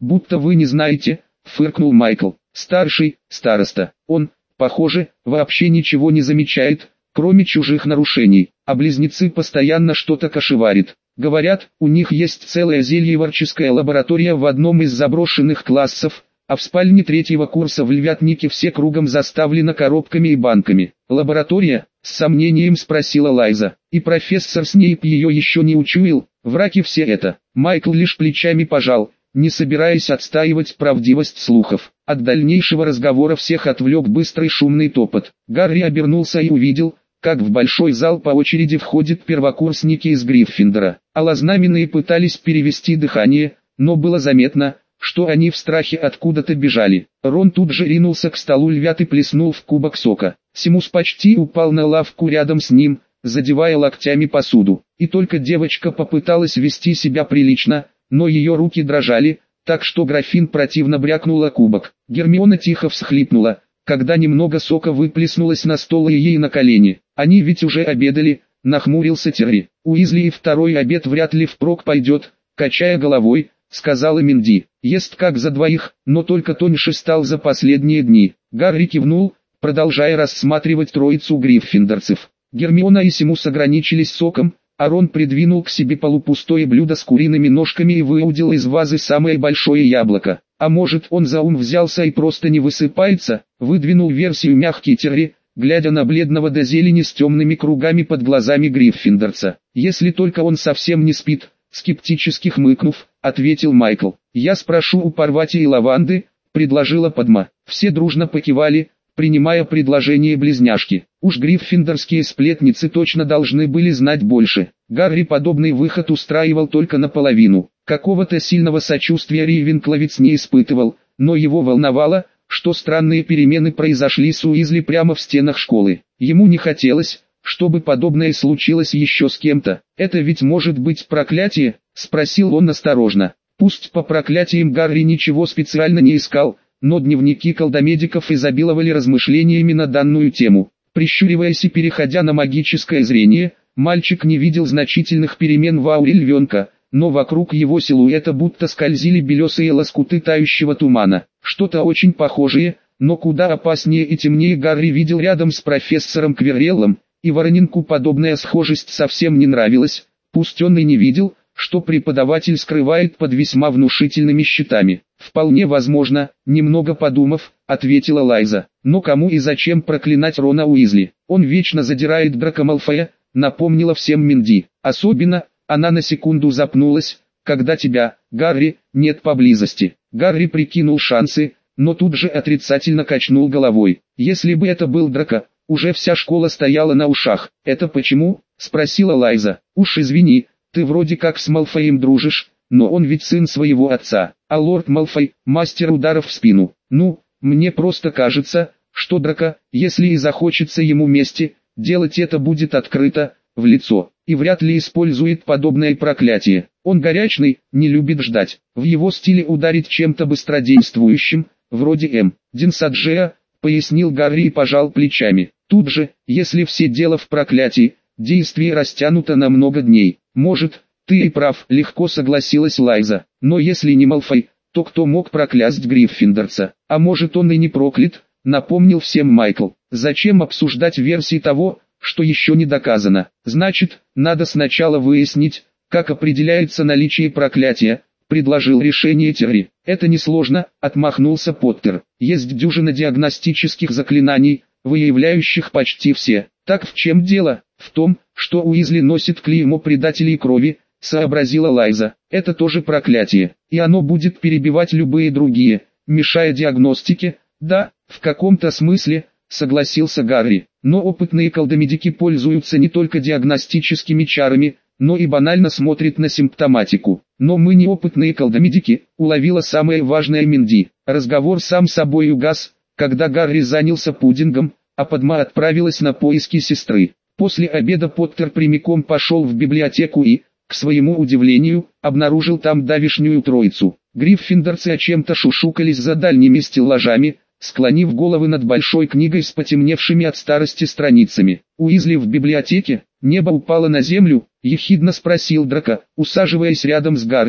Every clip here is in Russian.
будто вы не знаете, фыркнул Майкл. Старший, староста. Он, похоже, вообще ничего не замечает, кроме чужих нарушений, а близнецы постоянно что-то кошеварит. Говорят, у них есть целая зельеварческая лаборатория в одном из заброшенных классов, а в спальне третьего курса в Львятнике все кругом заставлено коробками и банками. «Лаборатория?» — с сомнением спросила Лайза. «И профессор Снейп ее еще не учуял, враки все это». Майкл лишь плечами пожал, не собираясь отстаивать правдивость слухов. От дальнейшего разговора всех отвлек быстрый шумный топот. Гарри обернулся и увидел, как в большой зал по очереди входят первокурсники из Гриффиндора. Алознаменные пытались перевести дыхание, но было заметно, что они в страхе откуда-то бежали. Рон тут же ринулся к столу львят и плеснул в кубок сока. Симус почти упал на лавку рядом с ним, задевая локтями посуду. И только девочка попыталась вести себя прилично, но ее руки дрожали, так что графин противно брякнула кубок. Гермиона тихо всхлипнула, когда немного сока выплеснулось на стол и ей на колени. Они ведь уже обедали, нахмурился Терри. Уизли и второй обед вряд ли впрок пойдет, качая головой, сказала Минди. Ест как за двоих, но только тоньше стал за последние дни. Гарри кивнул, продолжая рассматривать троицу гриффиндорцев. Гермиона и Симус ограничились соком, а Рон придвинул к себе полупустое блюдо с куриными ножками и выудил из вазы самое большое яблоко. А может, он за ум взялся и просто не высыпается, выдвинул версию мягкий Терри, глядя на бледного до зелени с темными кругами под глазами гриффиндорца. Если только он совсем не спит, скептически хмыкнув, ответил Майкл. Я спрошу у Парвати и Лаванды, предложила Падма. Все дружно покивали, принимая предложение близняшки. Уж гриффиндорские сплетницы точно должны были знать больше. Гарри подобный выход устраивал только наполовину. Какого-то сильного сочувствия Рейвенкловец не испытывал, но его волновало, что странные перемены произошли с Уизли прямо в стенах школы. Ему не хотелось, чтобы подобное случилось еще с кем-то. «Это ведь может быть проклятие?» — спросил он осторожно. Пусть по проклятиям Гарри ничего специально не искал, но дневники колдомедиков изобиловали размышлениями на данную тему. Прищуриваясь и переходя на магическое зрение, мальчик не видел значительных перемен в ауре львенка, но вокруг его силуэта будто скользили белесые лоскуты тающего тумана. Что-то очень похожее, но куда опаснее и темнее Гарри видел рядом с профессором Квирреллом, и Вороненку подобная схожесть совсем не нравилась, пусть он и не видел, что преподаватель скрывает под весьма внушительными щитами. «Вполне возможно», немного подумав, ответила Лайза. «Но кому и зачем проклинать Рона Уизли? Он вечно задирает Драко Малфоя», напомнила всем Минди. «Особенно», она на секунду запнулась, «когда тебя, Гарри, нет поблизости». Гарри прикинул шансы, но тут же отрицательно качнул головой. «Если бы это был Драко, уже вся школа стояла на ушах». «Это почему?» — спросила Лайза. «Уж извини, ты вроде как с Малфоем дружишь, но он ведь сын своего отца, а лорд Малфой — мастер ударов в спину. Ну, мне просто кажется, что Драко, если и захочется ему мести, делать это будет открыто, в лицо, и вряд ли использует подобное проклятие. Он горячный, не любит ждать. В его стиле ударить чем-то быстродействующим, вроде Динсаджея», пояснил Гарри и пожал плечами. Тут же, если все дело в проклятии, действие растянуто на много дней. «Может, ты и прав», легко согласилась Лайза. «Но если не Малфой, то кто мог проклясть гриффиндорца? А может, он и не проклят?» напомнил всем Майкл. «Зачем обсуждать версии того, что еще не доказано? Значит, надо сначала выяснить, как определяется наличие проклятия», предложил решение Терри. «Это несложно», отмахнулся Поттер. «Есть дюжина диагностических заклинаний, выявляющих почти все». «Так в чем дело?» «В том, что Уизли носит клеймо предателей крови», сообразила Лайза. «Это тоже проклятие, и оно будет перебивать любые другие, мешая диагностике». «Да, в каком-то смысле», согласился Гарри. «Но опытные колдомедики пользуются не только диагностическими чарами, но и банально смотрят на симптоматику. Но мы не опытные колдомедики», уловила самое важное Минди. Разговор сам собой угас, когда Гарри занялся пудингом, а Падма отправилась на поиски сестры. После обеда Поттер прямиком пошел в библиотеку и, к своему удивлению, обнаружил там давишнюю троицу. Гриффиндорцы о чем-то шушукались за дальними стеллажами, склонив головы над большой книгой с потемневшими от старости страницами. «Уизли в библиотеке? Небо упало на землю?» — ехидно спросил Драко, усаживаясь рядом с Гарри.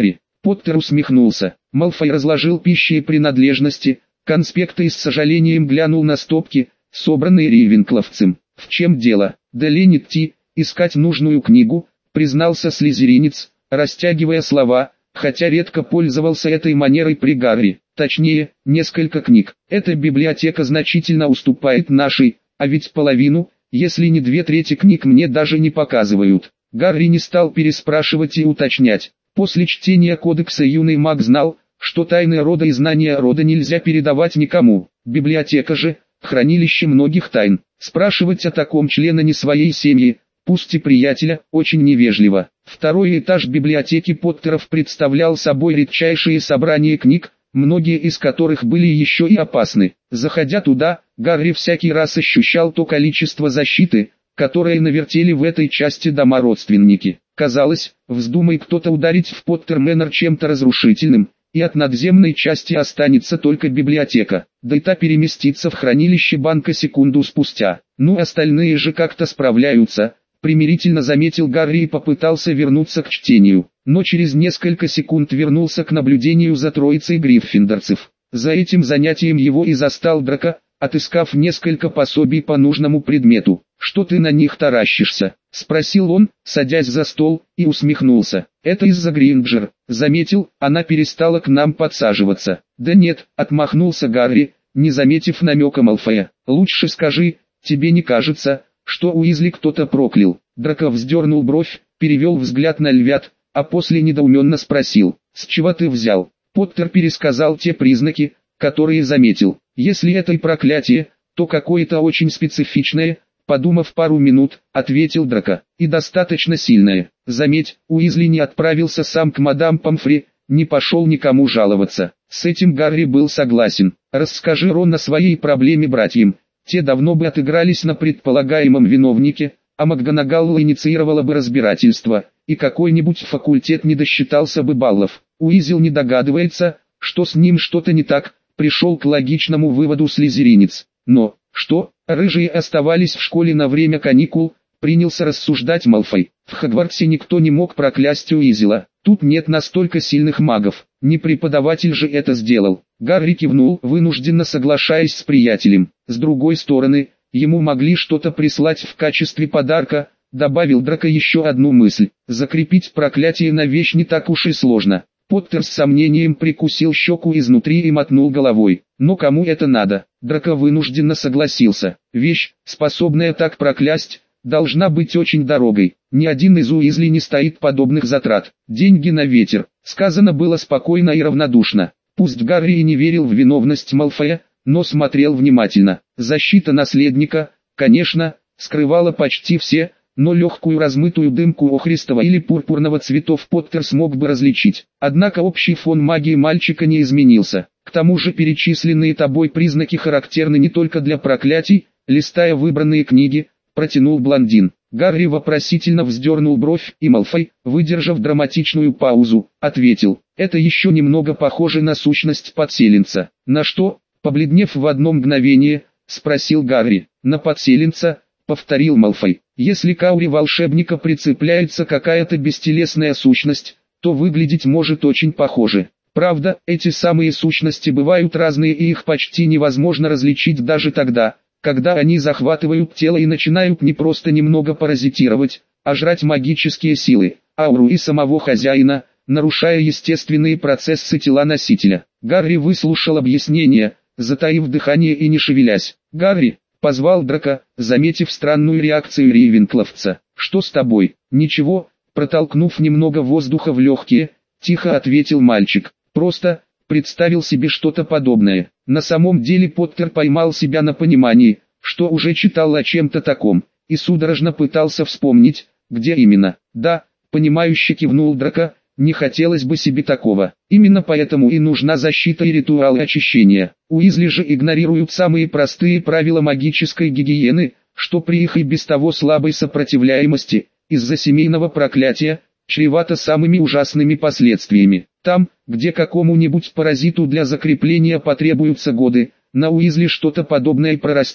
Поттер усмехнулся. Малфой разложил пищи и принадлежности, конспекты и с сожалением глянул на стопки, собранные рейвенкловцем. «В чем дело? Да лень идти, искать нужную книгу», признался слизеринец, растягивая слова, хотя редко пользовался этой манерой при Гарри. Точнее, несколько книг. Эта библиотека значительно уступает нашей, а ведь половину, если не 2/3 книг мне даже не показывают. Гарри не стал переспрашивать и уточнять. После чтения кодекса юный маг знал, что тайны рода и знания рода нельзя передавать никому. Библиотека же – хранилище многих тайн. Спрашивать о таком члена не своей семьи, пусть и приятеля, очень невежливо. Второй этаж библиотеки Поттеров представлял собой редчайшие собрания книг, многие из которых были еще и опасны. Заходя туда, Гарри всякий раз ощущал то количество защиты, которое навертели в этой части дома родственники. Казалось, вздумай кто-то ударить в Поттер-Мэннер чем-то разрушительным, и от надземной части останется только библиотека, да и та переместится в хранилище банка секунду спустя. Ну остальные же как-то справляются, примирительно заметил Гарри и попытался вернуться к чтению, но через несколько секунд вернулся к наблюдению за троицей гриффиндорцев. За этим занятием его и застал Драко, отыскав несколько пособий по нужному предмету. «Что ты на них таращишься?» — спросил он, садясь за стол, и усмехнулся. «Это из-за Гринджер», — заметил, она перестала к нам подсаживаться. «Да нет», — отмахнулся Гарри, не заметив намека Малфоя. «Лучше скажи, тебе не кажется, что Уизли кто-то проклял?» Драко вздернул бровь, перевел взгляд на львят, а после недоуменно спросил: «С чего ты взял?» Поттер пересказал те признаки, которые заметил. «Если это и проклятие, то какое-то очень специфичное», подумав пару минут, ответил Драко. «И достаточно сильное. Заметь, Уизли не отправился сам к мадам Помфри, не пошел никому жаловаться». С этим Гарри был согласен. Расскажи Рон о своей проблеме братьям, те давно бы отыгрались на предполагаемом виновнике, а МакГонагалл инициировала бы разбирательство, и какой-нибудь факультет не досчитался бы баллов. Уизли не догадывается, что с ним что-то не так, пришел к логичному выводу слизеринец. Но, что, рыжие оставались в школе на время каникул, принялся рассуждать Малфой. В Хогвартсе никто не мог проклясть Уизла, тут нет настолько сильных магов, не преподаватель же это сделал. Гарри кивнул, вынужденно соглашаясь с приятелем. С другой стороны, ему могли что-то прислать в качестве подарка, добавил Драко еще одну мысль. Закрепить проклятие на вещь не так уж и сложно. Поттер с сомнением прикусил щеку изнутри и мотнул головой. Но кому это надо? Драко вынужденно согласился. Вещь, способная так проклясть, должна быть очень дорогой. Ни один из Уизли не стоит подобных затрат. Деньги на ветер. Сказано было спокойно и равнодушно. Пусть Гарри и не верил в виновность Малфоя, но смотрел внимательно. Защита наследника, конечно, скрывала почти все, но легкую размытую дымку охристого или пурпурного цветов Поттер смог бы различить. Однако общий фон магии мальчика не изменился. К тому же перечисленные тобой признаки характерны не только для проклятий, листая выбранные книги, протянул блондин. Гарри вопросительно вздернул бровь, и Малфой, выдержав драматичную паузу, ответил: «Это еще немного похоже на сущность подселенца». «На что?» — побледнев в одно мгновение, спросил Гарри. «На подселенца», — повторил Малфой. «Если к ауре волшебника прицепляется какая-то бестелесная сущность, то выглядеть может очень похоже. Правда, эти самые сущности бывают разные и их почти невозможно различить даже тогда, когда они захватывают тело и начинают не просто немного паразитировать, а жрать магические силы, ауру и самого хозяина, нарушая естественные процессы тела носителя». Гарри выслушал объяснение, затаив дыхание и не шевелясь. «Гарри!» — позвал Драко, заметив странную реакцию рейвенкловца. «Что с тобой?» «Ничего», — протолкнув немного воздуха в легкие, тихо ответил мальчик. «Просто представил себе что-то подобное». На самом деле Поттер поймал себя на понимании, что уже читал о чем-то таком, и судорожно пытался вспомнить, где именно. «Да», — понимающе кивнул Драко, — «не хотелось бы себе такого. Именно поэтому и нужна защита и ритуалы очищения. Уизли же игнорируют самые простые правила магической гигиены, что при их и без того слабой сопротивляемости, из-за семейного проклятия, чревато самыми ужасными последствиями. Там, где какому-нибудь паразиту для закрепления потребуются годы, на Уизли что-то подобное прорастет,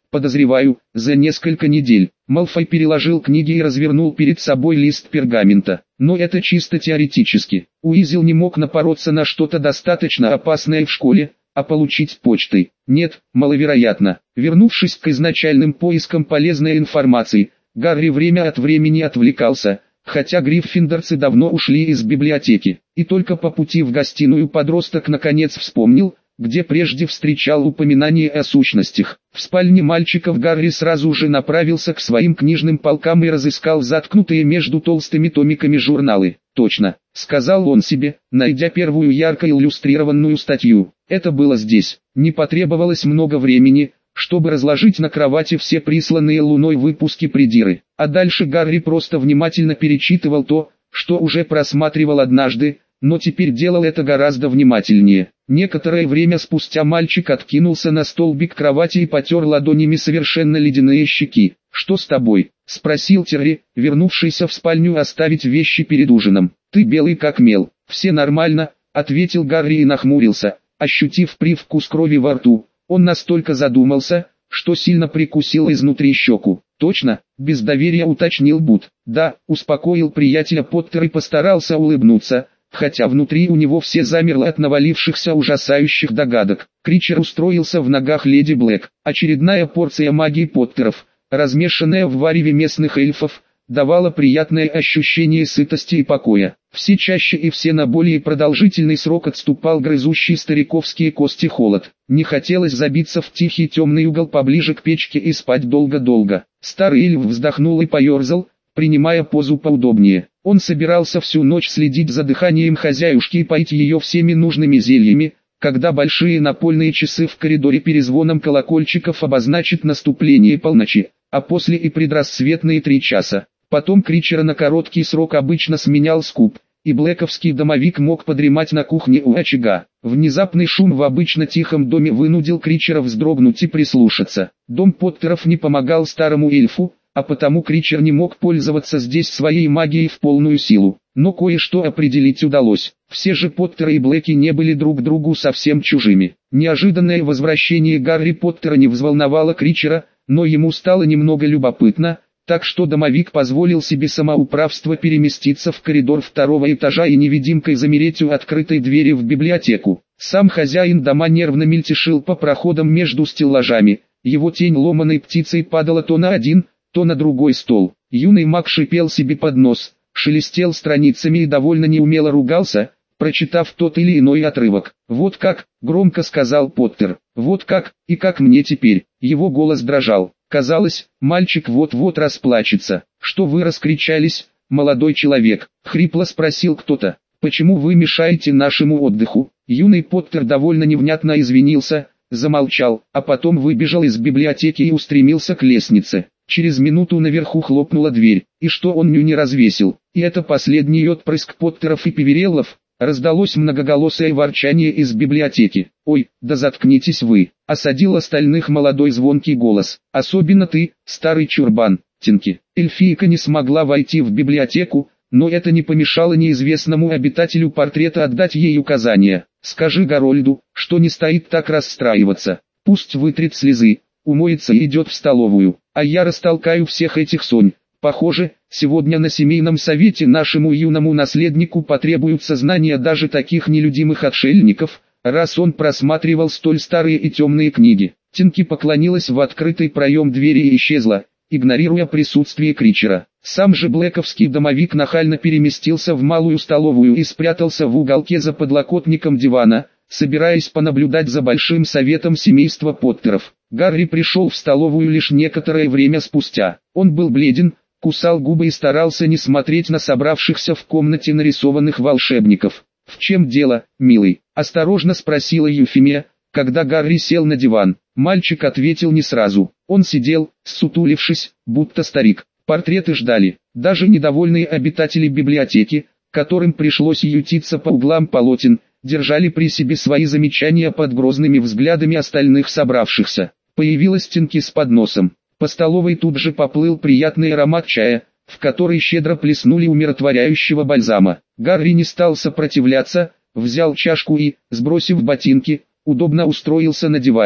подозреваю, за несколько недель. Малфой переложил книги и развернул перед собой лист пергамента. Но это чисто теоретически. Уизел не мог напороться на что-то достаточно опасное в школе, а получить почтой. Нет, маловероятно. Вернувшись к изначальным поискам полезной информации, Гарри время от времени отвлекался, хотя гриффиндорцы давно ушли из библиотеки. И только по пути в гостиную подросток наконец вспомнил, где прежде встречал упоминание о сущностях. В спальне мальчиков Гарри сразу же направился к своим книжным полкам и разыскал заткнутые между толстыми томиками журналы. «Точно», — сказал он себе, найдя первую ярко иллюстрированную статью. Это было здесь. Не потребовалось много времени, чтобы разложить на кровати все присланные Луной выпуски Придиры. А дальше Гарри просто внимательно перечитывал то, что уже просматривал однажды, но теперь делал это гораздо внимательнее. Некоторое время спустя мальчик откинулся на столбик кровати и потер ладонями совершенно ледяные щеки. «Что с тобой?» — спросил Терри, вернувшийся в спальню оставить вещи перед ужином. «Ты белый как мел». «Все нормально», — ответил Гарри и нахмурился, ощутив привкус крови во рту. Он настолько задумался, что сильно прикусил изнутри щеку. «Точно?» — без доверия уточнил Бут. «Да», — успокоил приятеля Поттер и постарался улыбнуться, хотя внутри у него все замерло от навалившихся ужасающих догадок. Кричер устроился в ногах леди Блэк. Очередная порция магии Поттеров, размешанная в вареве местных эльфов, давала приятное ощущение сытости и покоя. Все чаще и все на более продолжительный срок отступал грызущий стариковские кости холод. Не хотелось забиться в тихий темный угол поближе к печке и спать долго-долго. Старый эльф вздохнул и поерзал, принимая позу поудобнее. Он собирался всю ночь следить за дыханием хозяюшки и поить ее всеми нужными зельями, когда большие напольные часы в коридоре перезвоном колокольчиков обозначат наступление полночи, а после и предрассветные 3 часа. Потом Кричера на короткий срок обычно сменял Скуп, и блэковский домовик мог подремать на кухне у очага. Внезапный шум в обычно тихом доме вынудил Кричера вздрогнуть и прислушаться. Дом Поттеров не помогал старому эльфу, а потому Кричер не мог пользоваться здесь своей магией в полную силу. Но кое-что определить удалось. Все же Поттеры и Блэки не были друг другу совсем чужими. Неожиданное возвращение Гарри Поттера не взволновало Кричера, но ему стало немного любопытно, так что домовик позволил себе самоуправство переместиться в коридор 2-го этажа и невидимкой замереть у открытой двери в библиотеку. Сам хозяин дома нервно мельтешил по проходам между стеллажами, его тень ломаной птицей падала то на один, то на другой стол. Юный маг шипел себе под нос, шелестел страницами и довольно неумело ругался, прочитав тот или иной отрывок. «Вот как», — громко сказал Поттер, — «вот как, и как мне теперь?» Его голос дрожал. Казалось, мальчик вот-вот расплачется. «Что вы раскричались, молодой человек?» — хрипло спросил кто-то. «Почему вы мешаете нашему отдыху?» Юный Поттер довольно невнятно извинился, замолчал, а потом выбежал из библиотеки и устремился к лестнице. Через минуту наверху хлопнула дверь, и что он не развесил, и это последний отпрыск Поттеров и Певереллов. Раздалось многоголосое ворчание из библиотеки. «Ой, да заткнитесь вы!» — осадил остальных молодой звонкий голос. «Особенно ты, старый чурбан, Тинки». Эльфийка не смогла войти в библиотеку, но это не помешало неизвестному обитателю портрета отдать ей указания. «Скажи Гарольду, что не стоит так расстраиваться. Пусть вытрет слезы, умоется и идет в столовую, а я растолкаю всех этих сонь. Похоже, сегодня на семейном совете нашему юному наследнику потребуются знания даже таких нелюдимых отшельников, раз он просматривал столь старые и темные книги». Тинки поклонилась в открытый проем двери и исчезла, игнорируя присутствие Кричера. Сам же блэковский домовик нахально переместился в малую столовую и спрятался в уголке за подлокотником дивана, собираясь понаблюдать за большим советом семейства Поттеров. Гарри пришел в столовую лишь некоторое время спустя. Он был бледен, кусал губы и старался не смотреть на собравшихся в комнате нарисованных волшебников. «В чем дело, милый?» – осторожно спросила Юфимия, когда Гарри сел на диван. Мальчик ответил не сразу. Он сидел, ссутулившись, будто старик. Портреты ждали. Даже недовольные обитатели библиотеки, которым пришлось ютиться по углам полотен, держали при себе свои замечания под грозными взглядами остальных собравшихся. Появилась Тинки с подносом. По столовой тут же поплыл приятный аромат чая, в который щедро плеснули умиротворяющего бальзама. Гарри не стал сопротивляться, взял чашку и, сбросив ботинки, удобно устроился на диване.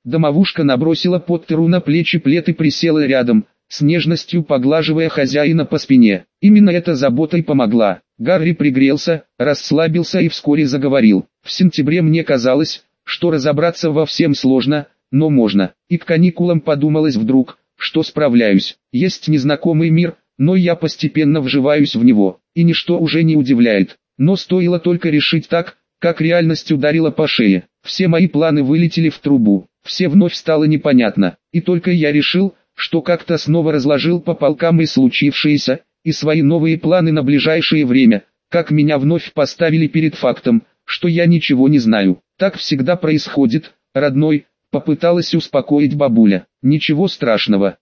Домовушка набросила Поттеру на плечи плед и присела рядом, с нежностью поглаживая хозяина по спине. Именно эта забота и помогла. Гарри пригрелся, расслабился и вскоре заговорил. В сентябре мне казалось, что разобраться во всем сложно, но можно. И к каникулам подумалось вдруг, что справляюсь. Есть незнакомый мир, но я постепенно вживаюсь в него, и ничто уже не удивляет. Но стоило только решить так, как реальность ударила по шее. Все мои планы вылетели в трубу, все вновь стало непонятно, и только я решил, что как-то снова разложил по полкам и случившееся, и свои новые планы на ближайшее время, как меня вновь поставили перед фактом, что я ничего не знаю. Так всегда происходит, родной, попыталась успокоить бабуля. Ничего страшного,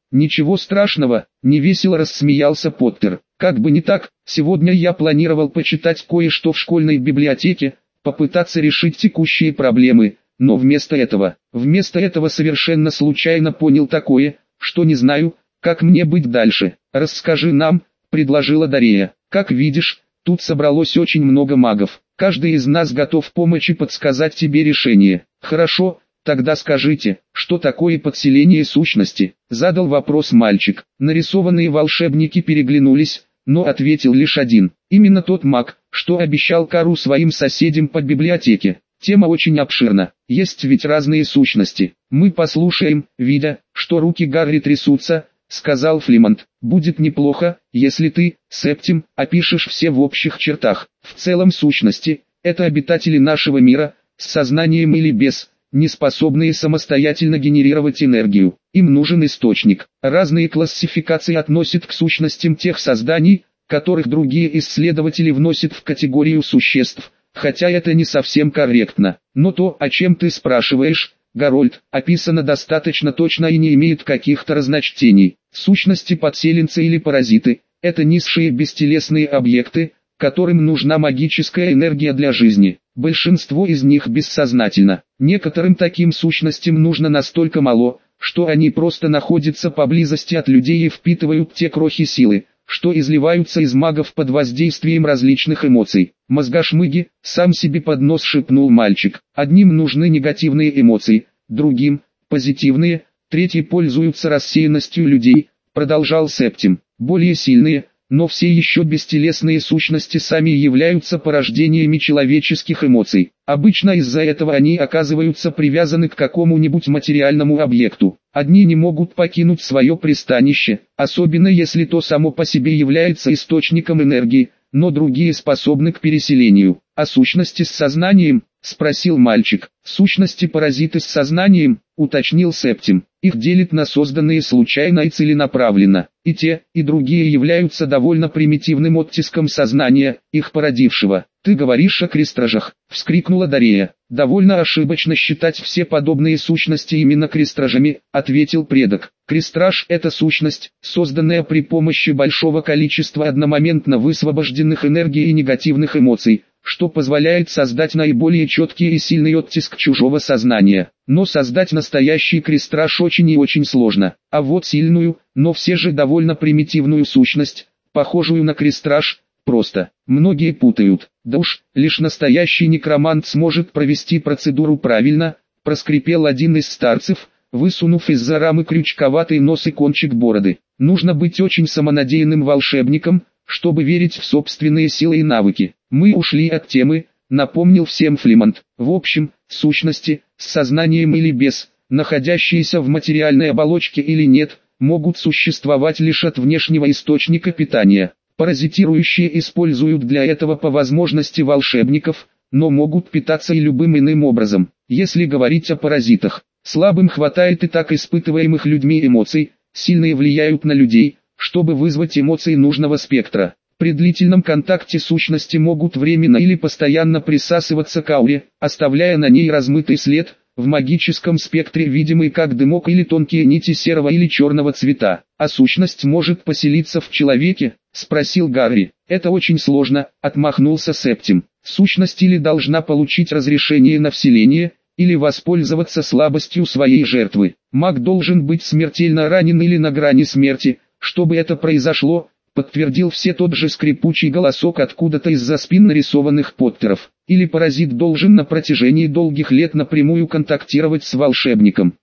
невесело рассмеялся Поттер. Как бы не так, сегодня я планировал почитать кое-что в школьной библиотеке, попытаться решить текущие проблемы, но вместо этого совершенно случайно понял такое, что не знаю, как мне быть дальше. Расскажи нам, предложила Дарея. Как видишь, тут собралось очень много магов. Каждый из нас готов помочь и подсказать тебе решение. Хорошо, тогда скажите, что такое подселение сущности? Задал вопрос мальчик. Нарисованные волшебники переглянулись, но ответил лишь один. Именно тот маг, что обещал кару своим соседям по библиотеке. Тема очень обширна, есть ведь разные сущности. Мы послушаем, видя, что руки Гарри трясутся, сказал Флимонт. Будет неплохо, если ты, Септим, опишешь все в общих чертах. В целом сущности, это обитатели нашего мира, с сознанием или без, не способные самостоятельно генерировать энергию. Им нужен источник. Разные классификации относят к сущностям тех созданий, которых другие исследователи вносят в категорию существ, хотя это не совсем корректно. Но то, о чем ты спрашиваешь, Гарольд, описано достаточно точно и не имеет каких-то разночтений. Сущности подселенцы или паразиты – это низшие бестелесные объекты, которым нужна магическая энергия для жизни. Большинство из них бессознательно. Некоторым таким сущностям нужно настолько мало, что они просто находятся поблизости от людей и впитывают те крохи силы, что изливаются из магов под воздействием различных эмоций. Мозгошмыги, сам себе под нос шепнул мальчик. Одним нужны негативные эмоции, другим – позитивные, третьи пользуются рассеянностью людей, продолжал Септим. Более сильные, но все еще бестелесные сущности сами являются порождениями человеческих эмоций. Обычно из-за этого они оказываются привязаны к какому-нибудь материальному объекту. Одни не могут покинуть свое пристанище, особенно если то само по себе является источником энергии, но другие способны к переселению. А сущности с сознанием? Спросил мальчик. Сущности-паразиты с сознанием, уточнил Септим. Их делят на созданные случайно и целенаправленно. И те, и другие являются довольно примитивным оттиском сознания, их породившего. «Ты говоришь о крестражах», — вскрикнула Дарея. «Довольно ошибочно считать все подобные сущности именно крестражами», — ответил предок. Крестраж — это сущность, созданная при помощи большого количества одномоментно высвобожденных энергий и негативных эмоций, что позволяет создать наиболее четкий и сильный оттиск чужого сознания. Но создать настоящий крестраж очень и очень сложно. А вот сильную, но все же довольно примитивную сущность, похожую на крестраж, просто. Многие путают. Да уж, лишь настоящий некромант сможет провести процедуру правильно, проскрипел один из старцев, высунув из-за рамы крючковатый нос и кончик бороды. Нужно быть очень самонадеянным волшебником, чтобы верить в собственные силы и навыки. Мы ушли от темы, напомнил всем Флимонт. В общем, сущности, с сознанием или без, находящиеся в материальной оболочке или нет, могут существовать лишь от внешнего источника питания. Паразитирующие используют для этого по возможности волшебников, но могут питаться и любым иным образом. Если говорить о паразитах, слабым хватает и так испытываемых людьми эмоций, сильные влияют на людей, чтобы вызвать эмоции нужного спектра. При длительном контакте сущности могут временно или постоянно присасываться к ауре, оставляя на ней размытый след, в магическом спектре видимый как дымок или тонкие нити серого или черного цвета. А сущность может поселиться в человеке? Спросил Гарри. Это очень сложно, отмахнулся Септим. Сущность или должна получить разрешение на вселение, или воспользоваться слабостью своей жертвы. Маг должен быть смертельно ранен или на грани смерти, чтобы это произошло, подтвердил все тот же скрипучий голосок откуда-то из-за спин нарисованных Поттеров. Или паразит должен на протяжении долгих лет напрямую контактировать с волшебником.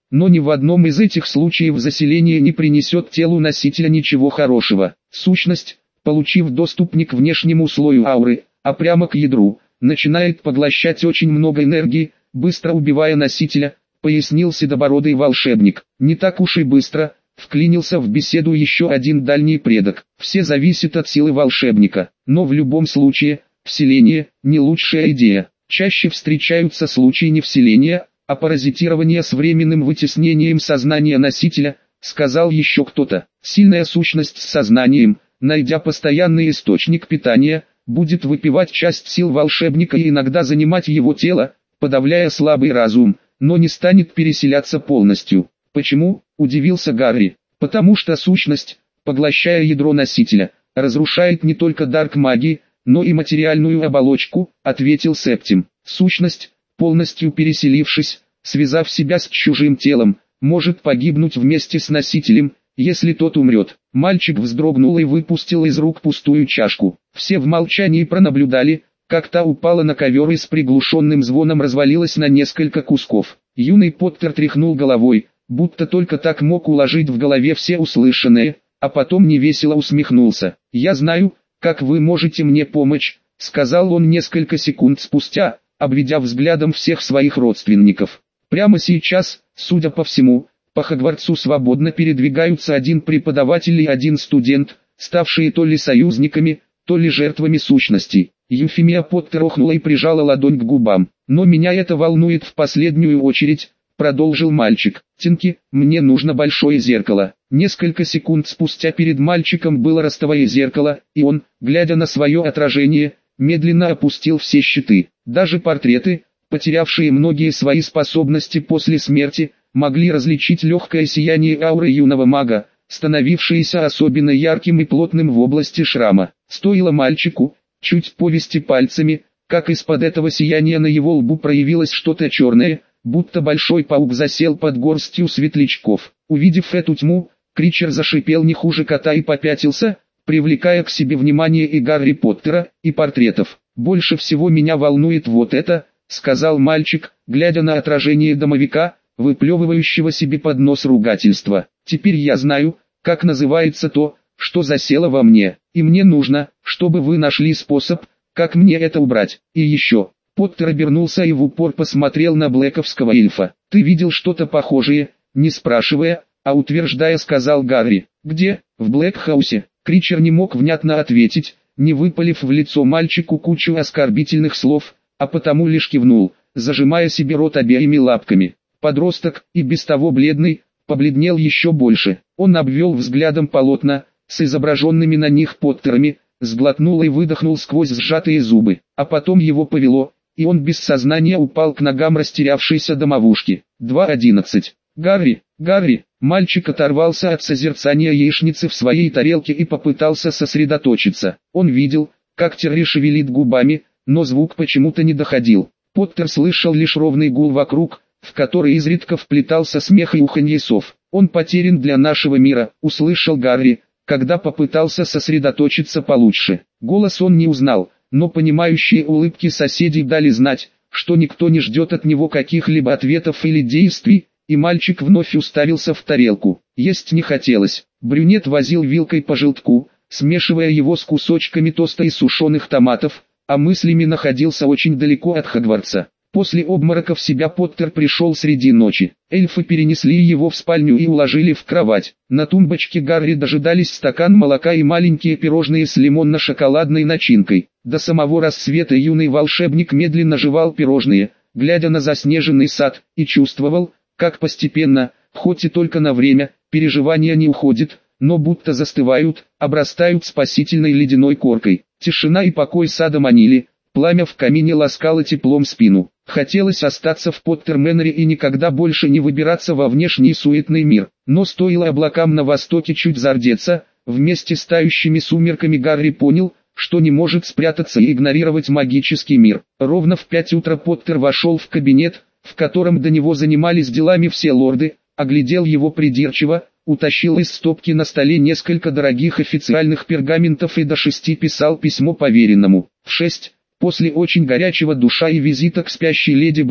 но ни в одном из этих случаев заселение не принесет телу носителя ничего хорошего. Сущность, получив доступ не к внешнему слою ауры, а прямо к ядру, начинает поглощать очень много энергии, быстро убивая носителя, пояснил седобородый волшебник. Не так уж и быстро, вклинился в беседу еще один дальний предок. Все зависит от силы волшебника, но в любом случае, вселение – не лучшая идея. Чаще встречаются случаи не вселения, а паразитирования с временным вытеснением сознания носителя, сказал еще кто-то. Сильная сущность с сознанием, найдя постоянный источник питания, будет выпивать часть сил волшебника и иногда занимать его тело, подавляя слабый разум, но не станет переселяться полностью. Почему? Удивился Гарри. Потому что сущность, поглощая ядро носителя, разрушает не только дар к магии, но и материальную оболочку, ответил Септим. Сущность, полностью переселившись, связав себя с чужим телом, может погибнуть вместе с носителем, если тот умрет. Мальчик вздрогнул и выпустил из рук пустую чашку. Все в молчании пронаблюдали, как та упала на ковер и с приглушенным звоном развалилась на несколько кусков. Юный Поттер тряхнул головой, будто только так мог уложить в голове все услышанное, а потом невесело усмехнулся. «Я знаю, как вы можете мне помочь», — сказал он несколько секунд спустя, обведя взглядом всех своих родственников. «Прямо сейчас, судя по всему, по Хогвартсу свободно передвигаются один преподаватель и один студент, ставшие то ли союзниками, то ли жертвами сущностей». Юфимия Поттер охнула и прижала ладонь к губам. «Но меня это волнует в последнюю очередь», — продолжил мальчик. «Тинки, мне нужно большое зеркало». Несколько секунд спустя перед мальчиком было ростовое зеркало, и он, глядя на свое отражение, медленно опустил все щиты. Даже портреты, потерявшие многие свои способности после смерти, могли различить легкое сияние ауры юного мага, становившееся особенно ярким и плотным в области шрама. Стоило мальчику чуть повести пальцами, как из-под этого сияния на его лбу проявилось что-то черное, будто большой паук засел под горстью светлячков. Увидев эту тьму, Кричер зашипел не хуже кота и попятился, привлекая к себе внимание и Гарри Поттера, и портретов. «Больше всего меня волнует вот это», — сказал мальчик, глядя на отражение домовика, выплевывающего себе под нос ругательства. «Теперь я знаю, как называется то, что засело во мне, и мне нужно, чтобы вы нашли способ, как мне это убрать. И еще». Поттер обернулся и в упор посмотрел на блэковского эльфа. «Ты видел что-то похожее?» Не спрашивая, а утверждая, сказал Гарри. «Где?» «В Блэкхаусе». Кричер не мог внятно ответить, не выпалив в лицо мальчику кучу оскорбительных слов, а потому лишь кивнул, зажимая себе рот обеими лапками. Подросток, и без того бледный, побледнел еще больше. Он обвел взглядом полотна, с изображенными на них Поттерами, сглотнул и выдохнул сквозь сжатые зубы, а потом его повело, и он без сознания упал к ногам растерявшейся домовушки. 2:11. «Гарри, Гарри!» Мальчик оторвался от созерцания яичницы в своей тарелке и попытался сосредоточиться. Он видел, как Терри шевелит губами, но звук почему-то не доходил. Поттер слышал лишь ровный гул вокруг, в который изредка вплетался смех и уханье сов. «Он потерян для нашего мира», — услышал Гарри, когда попытался сосредоточиться получше. Голос он не узнал, но понимающие улыбки соседей дали знать, что никто не ждет от него каких-либо ответов или действий, и мальчик вновь уставился в тарелку. Есть не хотелось. Брюнет возил вилкой по желтку, смешивая его с кусочками тоста и сушеных томатов, а мыслями находился очень далеко от Хогвартса. После обморока в себя Поттер пришел среди ночи. Эльфы перенесли его в спальню и уложили в кровать. На тумбочке Гарри дожидались стакан молока и маленькие пирожные с лимонно-шоколадной начинкой. До самого рассвета юный волшебник медленно жевал пирожные, глядя на заснеженный сад, и чувствовал, как постепенно, хоть и только на время, переживания не уходят, но будто застывают, обрастают спасительной ледяной коркой. Тишина и покой сада манили, пламя в камине ласкало теплом спину. Хотелось остаться в Поттерменере и никогда больше не выбираться во внешний суетный мир. Но стоило облакам на востоке чуть зардеться, вместе с тающими сумерками Гарри понял, что не может спрятаться и игнорировать магический мир. Ровно в 5 утра Поттер вошел в кабинет, в котором до него занимались делами все лорды, оглядел его придирчиво, утащил из стопки на столе несколько дорогих официальных пергаментов и до 6 писал письмо поверенному. В 6, после очень горячего душа и визита к спящей леди Блэк,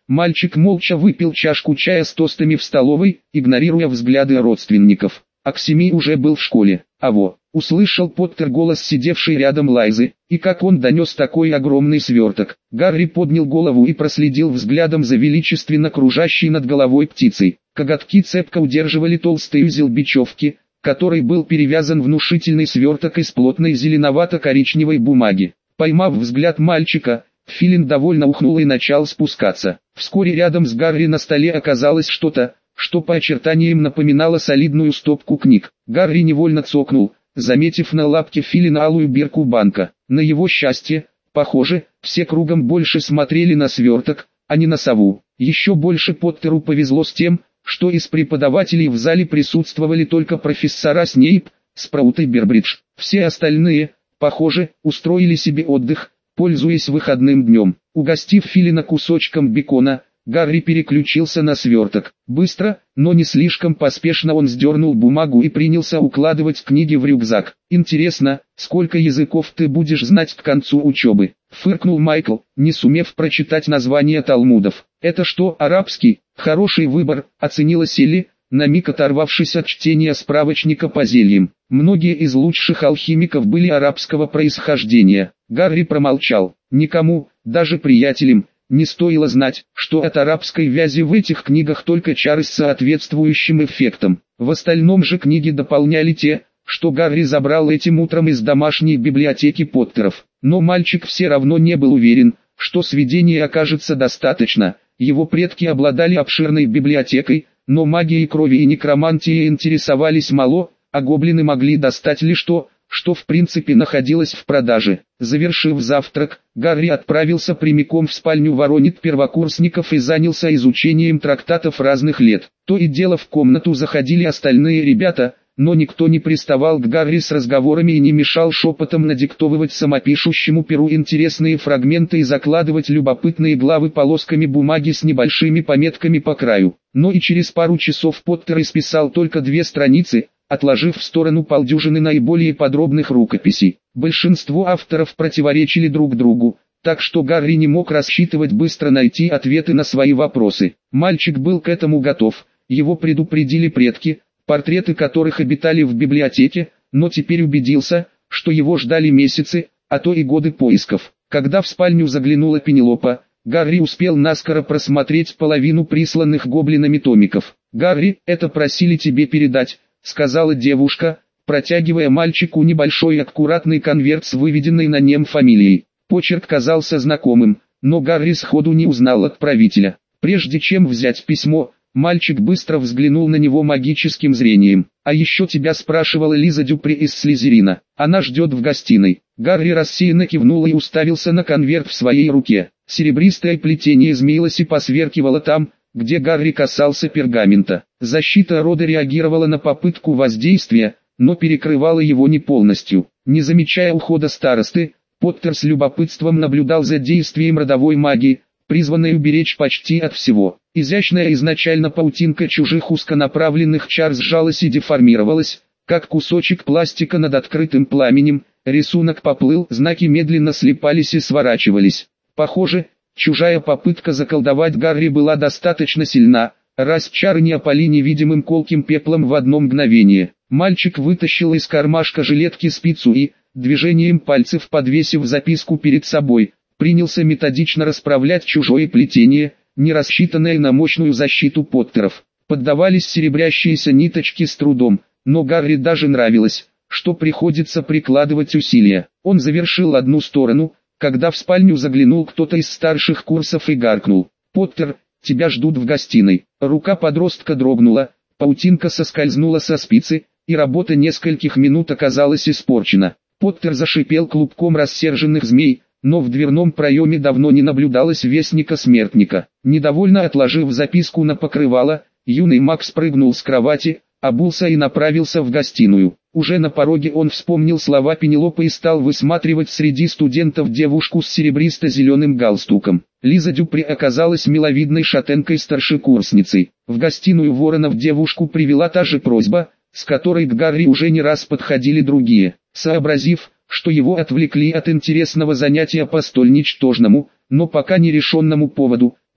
Мальчик молча выпил чашку чая с тостами в столовой, игнорируя взгляды родственников. Аксимий уже был в школе. Услышал Поттер голос сидевшей рядом Лайзы, и как он донес такой огромный сверток. Гарри поднял голову и проследил взглядом за величественно кружащей над головой птицей. Коготки цепко удерживали толстый узел бечевки, который был перевязан внушительный сверток из плотной зеленовато-коричневой бумаги. Поймав взгляд мальчика, Филин довольно ухнул и начал спускаться. Вскоре рядом с Гарри на столе оказалось что-то, что по очертаниям напоминало солидную стопку книг. Гарри невольно цокнул, заметив на лапке Филина алую бирку банка. На его счастье, похоже, все кругом больше смотрели на сверток, а не на сову. Еще больше Поттеру повезло с тем, что из преподавателей в зале присутствовали только профессора Снейп, Спраут и Бербридж. Все остальные, похоже, устроили себе отдых, пользуясь выходным днем. Угостив Филина кусочком бекона, Гарри переключился на сверток. Быстро, но не слишком поспешно он сдернул бумагу и принялся укладывать книги в рюкзак. «Интересно, сколько языков ты будешь знать к концу учебы?» — фыркнул Майкл, не сумев прочитать названия талмудов. «Это что, арабский? Хороший выбор», — оценила Селли, на миг оторвавшись от чтения справочника по зельям. Многие из лучших алхимиков были арабского происхождения. Гарри промолчал. Никому, даже приятелям, не стоило знать, что от арабской вязи в этих книгах только чары с соответствующим эффектом. В остальном же книги дополняли те, что Гарри забрал этим утром из домашней библиотеки Поттеров. Но мальчик все равно не был уверен, что сведений окажется достаточно. Его предки обладали обширной библиотекой, но магией крови и некромантией интересовались мало, а гоблины могли достать лишь то, что в принципе находилось в продаже. Завершив завтрак, Гарри отправился прямиком в спальню воронит первокурсников и занялся изучением трактатов разных лет. То и дело в комнату заходили остальные ребята, но никто не приставал к Гарри с разговорами и не мешал шепотом надиктовывать самопишущему перу интересные фрагменты и закладывать любопытные главы полосками бумаги с небольшими пометками по краю. Но и через пару часов Поттер исписал только 2 страницы, отложив в сторону полдюжины наиболее подробных рукописей. Большинство авторов противоречили друг другу, так что Гарри не мог рассчитывать быстро найти ответы на свои вопросы. Мальчик был к этому готов, его предупредили предки, портреты которых обитали в библиотеке, но теперь убедился, что его ждали месяцы, а то и годы поисков. Когда в спальню заглянула Пенелопа, Гарри успел наскоро просмотреть половину присланных гоблинами томиков. «Гарри, это просили тебе передать», — сказала девушка, протягивая мальчику небольшой аккуратный конверт с выведенной на нем фамилией. Почерк казался знакомым, но Гарри сходу не узнал отправителя. Прежде чем взять письмо, мальчик быстро взглянул на него магическим зрением. «А еще тебя спрашивала Лиза Дюпре из Слизерина. Она ждет в гостиной». Гарри рассеянно кивнул и уставился на конверт в своей руке. Серебристое плетение змеилось и посверкивало там, где Гарри касался пергамента. Защита рода реагировала на попытку воздействия, но перекрывала его не полностью. Не замечая ухода старосты, Поттер с любопытством наблюдал за действием родовой магии, призванной уберечь почти от всего. Изящная изначально паутинка чужих узконаправленных чар сжалась и деформировалась, как кусочек пластика над открытым пламенем. Рисунок поплыл, знаки медленно слипались и сворачивались. Похоже, чужая попытка заколдовать Гарри была достаточно сильна, раз чары не опали невидимым колким пеплом в одно мгновение. Мальчик вытащил из кармашка жилетки спицу и, движением пальцев подвесив записку перед собой, принялся методично расправлять чужое плетение, не рассчитанное на мощную защиту Поттеров. Поддавались серебрящиеся ниточки с трудом, но Гарри даже нравилось, что приходится прикладывать усилия. Он завершил одну сторону, когда в спальню заглянул кто-то из старших курсов и гаркнул: «Поттер, тебя ждут в гостиной». Рука подростка дрогнула, паутинка соскользнула со спицы, и работа нескольких минут оказалась испорчена. Поттер зашипел клубком рассерженных змей, но в дверном проеме давно не наблюдалось вестника-смертника. Недовольно отложив записку на покрывало, юный маг спрыгнул с кровати, обулся и направился в гостиную. Уже на пороге он вспомнил слова Пенелопы и стал высматривать среди студентов девушку с серебристо-зеленым галстуком. Лиза Дюпре оказалась миловидной шатенкой-старшекурсницей. В гостиную Воронов девушку привела та же просьба, с которой к Гарри уже не раз подходили другие. Сообразив, что его отвлекли от интересного занятия по столь ничтожному, но пока нерешенному поводу,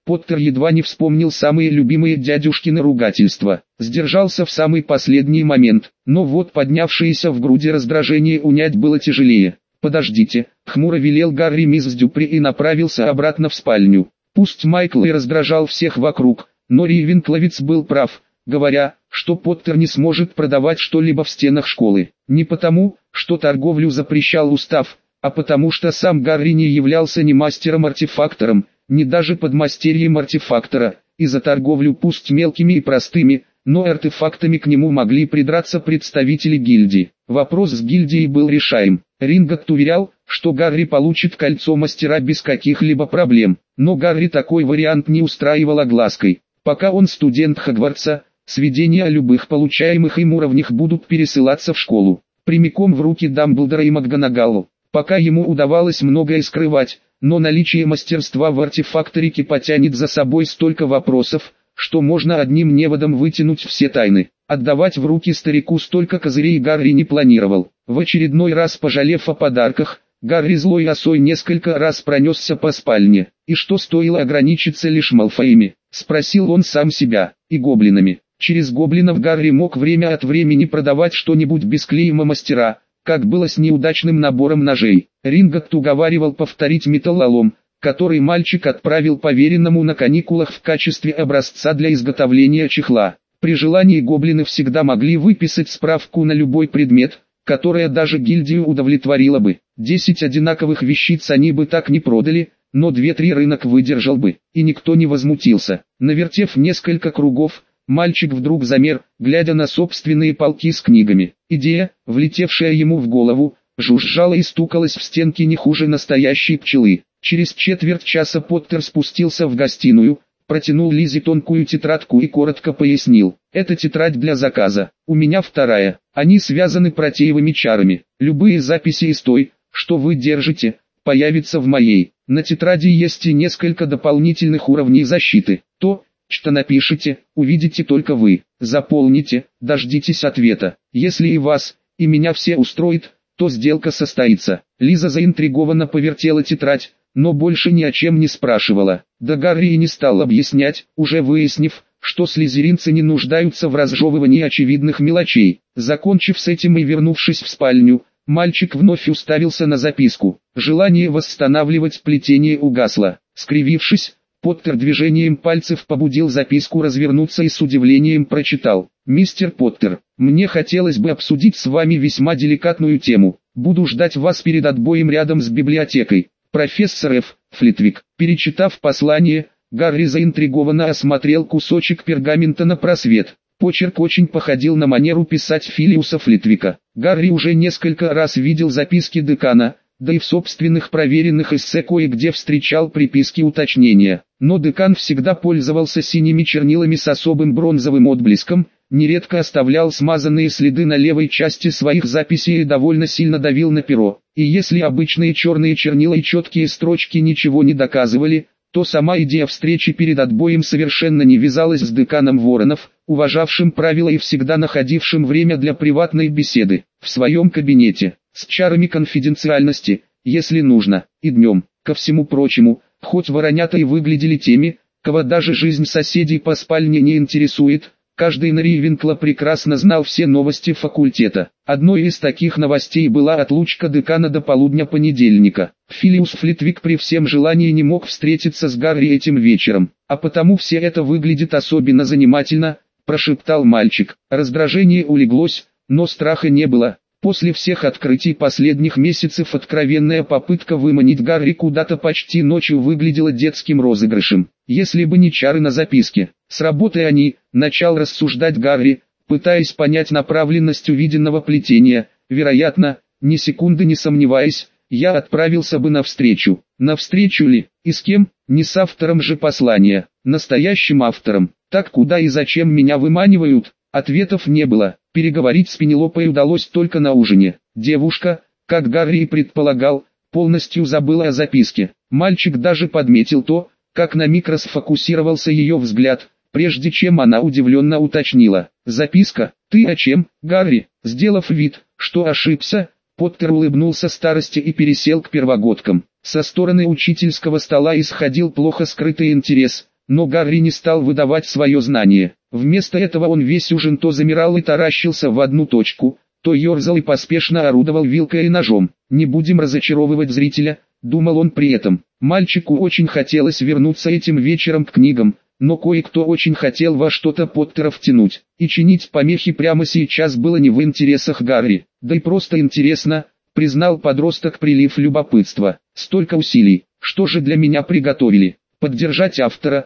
Поттер едва не вспомнил самые любимые дядюшкины ругательства. Сдержался в самый последний момент, но вот поднявшееся в груди раздражение унять было тяжелее. «Подождите», — хмуро велел Гарри миссис Дюпри и направился обратно в спальню. Пусть Майкл и раздражал всех вокруг, но Рейвенкловец был прав, говоря, что Поттер не сможет продавать что-либо в стенах школы. Не потому, что торговлю запрещал устав, а потому что сам Гарри не являлся ни мастером-артефактором, ни даже подмастерьем артефактора, и за торговлю пусть мелкими и простыми, но артефактами к нему могли придраться представители гильдии. Вопрос с гильдией был решаем. Ринготт уверял, что Гарри получит кольцо мастера без каких-либо проблем, но Гарри такой вариант не устраивал оглаской. Пока он студент Хогвартса, сведения о любых получаемых им уровнях будут пересылаться в школу, прямиком в руки Дамблдора и МакГонагалл. Пока ему удавалось многое скрывать, но наличие мастерства в артефакторике потянет за собой столько вопросов, что можно одним неводом вытянуть все тайны. Отдавать в руки старику столько козырей Гарри не планировал. В очередной раз пожалев о подарках, Гарри злой осой несколько раз пронесся по спальне. И что стоило ограничиться лишь Малфоями? Спросил он сам себя. И гоблинами. Через гоблинов Гарри мог время от времени продавать что-нибудь без клейма мастера, как было с неудачным набором ножей. Ринготт уговаривал повторить металлолом, который мальчик отправил поверенному на каникулах в качестве образца для изготовления чехла. При желании гоблины всегда могли выписать справку на любой предмет, которая даже гильдию удовлетворила бы. 10 одинаковых вещиц они бы так не продали, но 2-3 рынок выдержал бы, и никто не возмутился. Навертев несколько кругов, мальчик вдруг замер, глядя на собственные полки с книгами. Идея, влетевшая ему в голову, жужжала и стукалась в стенки не хуже настоящей пчелы. Через четверть часа Поттер спустился в гостиную, протянул Лизе тонкую тетрадку и коротко пояснил. «Это тетрадь для заказа, у меня вторая, они связаны протеевыми чарами. Любые записи из той, что вы держите, появятся в моей. На тетради есть и несколько дополнительных уровней защиты. То, что напишите, увидите только вы. Заполните, дождитесь ответа. Если и вас, и меня все устроит, то сделка состоится». Лиза заинтригованно повертела тетрадь, но больше ни о чем не спрашивала. Да Гарри и не стал объяснять, уже выяснив, что слизеринцы не нуждаются в разжевывании очевидных мелочей. Закончив с этим и вернувшись в спальню, мальчик вновь уставился на записку. Желание восстанавливать плетение угасло. Скривившись, Поттер движением пальцев побудил записку развернуться и с удивлением прочитал. «Мистер Поттер, мне хотелось бы обсудить с вами весьма деликатную тему. Буду ждать вас перед отбоем рядом с библиотекой. Профессор Ф. Флитвик». Перечитав послание, Гарри заинтригованно осмотрел кусочек пергамента на просвет. Почерк очень походил на манеру писать Филиуса Флитвика. Гарри уже несколько раз видел записки декана, да и в собственных проверенных эссе кое-где встречал приписки уточнения. Но декан всегда пользовался синими чернилами с особым бронзовым отблеском, нередко оставлял смазанные следы на левой части своих записей и довольно сильно давил на перо. И если обычные черные чернила и четкие строчки ничего не доказывали, то сама идея встречи перед отбоем совершенно не вязалась с деканом Воронов, уважавшим правила и всегда находившим время для приватной беседы, в своем кабинете, с чарами конфиденциальности, если нужно, и днем. Ко всему прочему, хоть воронята и выглядели теми, кого даже жизнь соседей по спальне не интересует, каждый на Рейвенкло прекрасно знал все новости факультета. Одной из таких новостей была отлучка декана до полудня понедельника. Филиус Флитвик при всем желании не мог встретиться с Гарри этим вечером, а потому все это выглядит особенно занимательно, прошептал мальчик. Раздражение улеглось, но страха не было. После всех открытий последних месяцев откровенная попытка выманить Гарри куда-то почти ночью выглядела детским розыгрышем. Если бы не чары на записке, сработая они, начал рассуждать Гарри, пытаясь понять направленность увиденного плетения. Вероятно, ни секунды не сомневаясь, я отправился бы навстречу. Навстречу ли, и с кем? Не с автором же послания, настоящим автором. Так куда и зачем меня выманивают? Ответов не было. Переговорить с Пенелопой удалось только на ужине. Девушка, как Гарри и предполагал, полностью забыла о записке. Мальчик даже подметил то, как на миг расфокусировался ее взгляд, прежде чем она удивленно уточнила. «Записка? Ты о чем, Гарри?» Сделав вид, что ошибся, Поттер улыбнулся старости и пересел к первогодкам. Со стороны учительского стола исходил плохо скрытый интерес, но Гарри не стал выдавать свое знание. Вместо этого он весь ужин то замирал и таращился в одну точку, то ерзал и поспешно орудовал вилкой и ножом. «Не будем разочаровывать зрителя», — думал он при этом. Мальчику очень хотелось вернуться этим вечером к книгам, но кое-кто очень хотел во что-то Поттера втянуть, и чинить помехи прямо сейчас было не в интересах Гарри. Да и просто интересно, признал подросток, прилив любопытства. Столько усилий, что же для меня приготовили? Поддержать автора,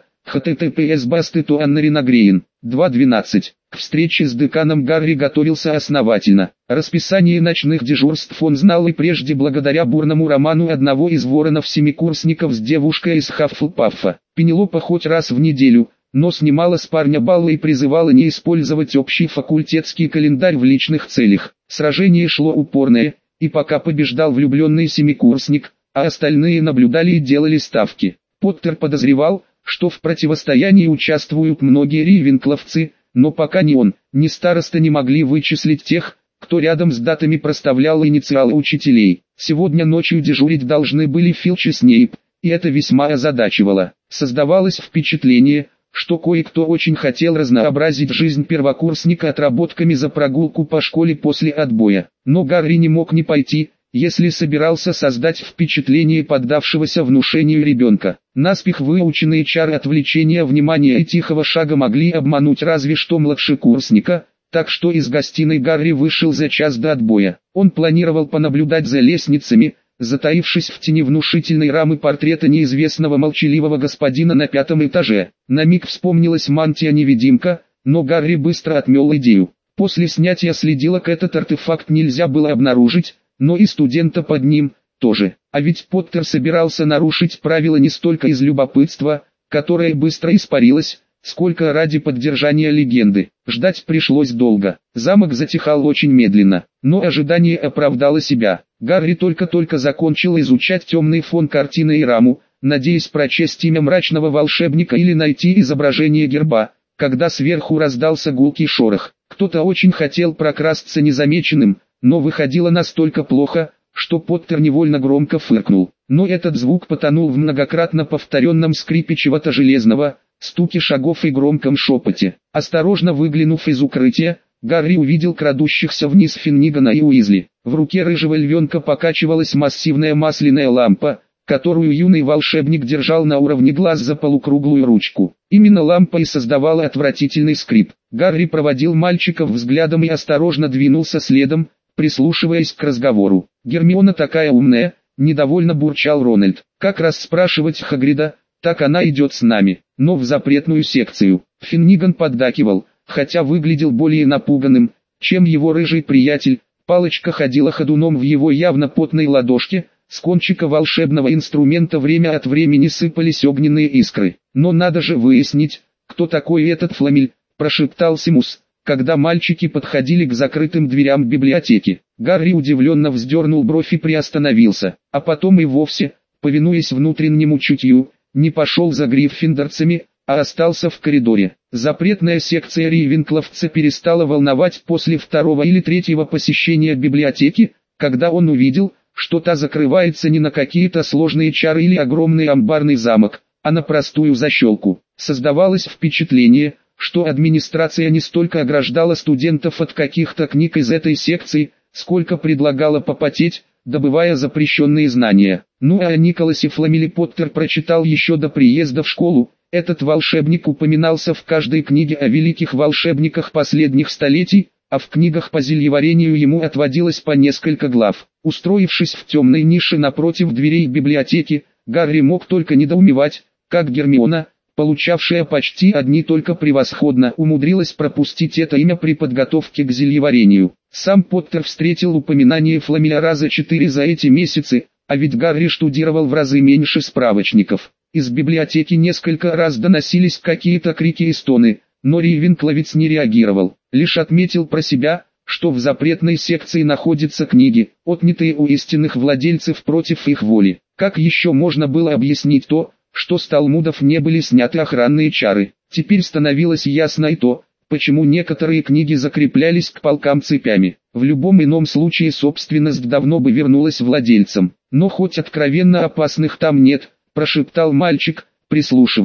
https://bastetto_Anna_Green 2.12. К встрече с деканом Гарри готовился основательно. Расписание ночных дежурств он знал и прежде благодаря бурному роману одного из воронов-семикурсников с девушкой из Хаффлпаффа. Пенелопа хоть раз в неделю, но снимала с парня баллы и призывала не использовать общий факультетский календарь в личных целях. Сражение шло упорное, и пока побеждал влюбленный семикурсник, а остальные наблюдали и делали ставки. Поттер подозревал, что в противостоянии участвуют многие ривенкловцы, но пока ни он, ни староста не могли вычислить тех, кто рядом с датами проставлял инициалы учителей. Сегодня ночью дежурить должны были Филч и Снейп, и это весьма озадачивало. Создавалось впечатление, что кое-кто очень хотел разнообразить жизнь первокурсника отработками за прогулку по школе после отбоя. Но Гарри не мог не пойти, если собирался создать впечатление поддавшегося внушению ребенка. Наспех выученные чары отвлечения внимания и тихого шага могли обмануть разве что младшекурсника, так что из гостиной Гарри вышел за час до отбоя. Он планировал понаблюдать за лестницами, затаившись в тени внушительной рамы портрета неизвестного молчаливого господина на 5-м этаже. На миг вспомнилась мантия-невидимка, но Гарри быстро отмел идею. После снятия следилок этот артефакт нельзя было обнаружить, но и студента под ним тоже. А ведь Поттер собирался нарушить правила не столько из любопытства, которое быстро испарилось, сколько ради поддержания легенды. Ждать пришлось долго. Замок затихал очень медленно, но ожидание оправдало себя. Гарри только-только закончил изучать темный фон картины и раму, надеясь прочесть имя мрачного волшебника или найти изображение герба, когда сверху раздался гулкий шорох. Кто-то очень хотел прокрасться незамеченным, но выходило настолько плохо, что Поттер невольно громко фыркнул. Но этот звук потонул в многократно повторенном скрипе чего-то железного, стуке шагов и громком шепоте. Осторожно выглянув из укрытия, Гарри увидел крадущихся вниз Финнигана и Уизли. В руке рыжего львенка покачивалась массивная масляная лампа, которую юный волшебник держал на уровне глаз за полукруглую ручку. Именно лампа и создавала отвратительный скрип. Гарри проводил мальчиков взглядом и осторожно двинулся следом, прислушиваясь к разговору. «Гермиона такая умная», — недовольно бурчал Рональд. «Как раз спрашивать Хагрида, так она идет с нами, но в запретную секцию». Финниган поддакивал, хотя выглядел более напуганным, чем его рыжий приятель. Палочка ходила ходуном в его явно потной ладошке, с кончика волшебного инструмента время от времени сыпались огненные искры. «Но надо же выяснить, кто такой этот Фламель», — прошептал Симус, когда мальчики подходили к закрытым дверям библиотеки. Гарри удивленно вздернул бровь и приостановился, а потом и вовсе, повинуясь внутреннему чутью, не пошел за гриффиндорцами, а остался в коридоре. Запретная секция ривенкловца перестала волновать после второго или третьего посещения библиотеки, когда он увидел, что та закрывается не на какие-то сложные чары или огромный амбарный замок, а на простую защелку. Создавалось впечатление, что администрация не столько ограждала студентов от каких-то книг из этой секции, сколько предлагала попотеть, добывая запрещенные знания. Ну а о Николасе Фламеле Поттер прочитал еще до приезда в школу. Этот волшебник упоминался в каждой книге о великих волшебниках последних столетий, а в книгах по зельеварению ему отводилось по несколько глав. Устроившись в темной нише напротив дверей библиотеки, Гарри мог только недоумевать, как Гермиона, получавшая почти одни только превосходно, умудрилась пропустить это имя при подготовке к зельеварению. Сам Поттер встретил упоминание Фламеля раза 4 за эти месяцы, а ведь Гарри штудировал в разы меньше справочников. Из библиотеки несколько раз доносились какие-то крики и стоны, но ривенкловец не реагировал, лишь отметил про себя, что в запретной секции находятся книги, отнятые у истинных владельцев против их воли. Как еще можно было объяснить то, что с талмудов не были сняты охранные чары? Теперь становилось ясно и то, почему некоторые книги закреплялись к полкам цепями. В любом ином случае собственность давно бы вернулась владельцам. Но хоть откровенно опасных там нет, прошептал мальчик, прислушиваясь.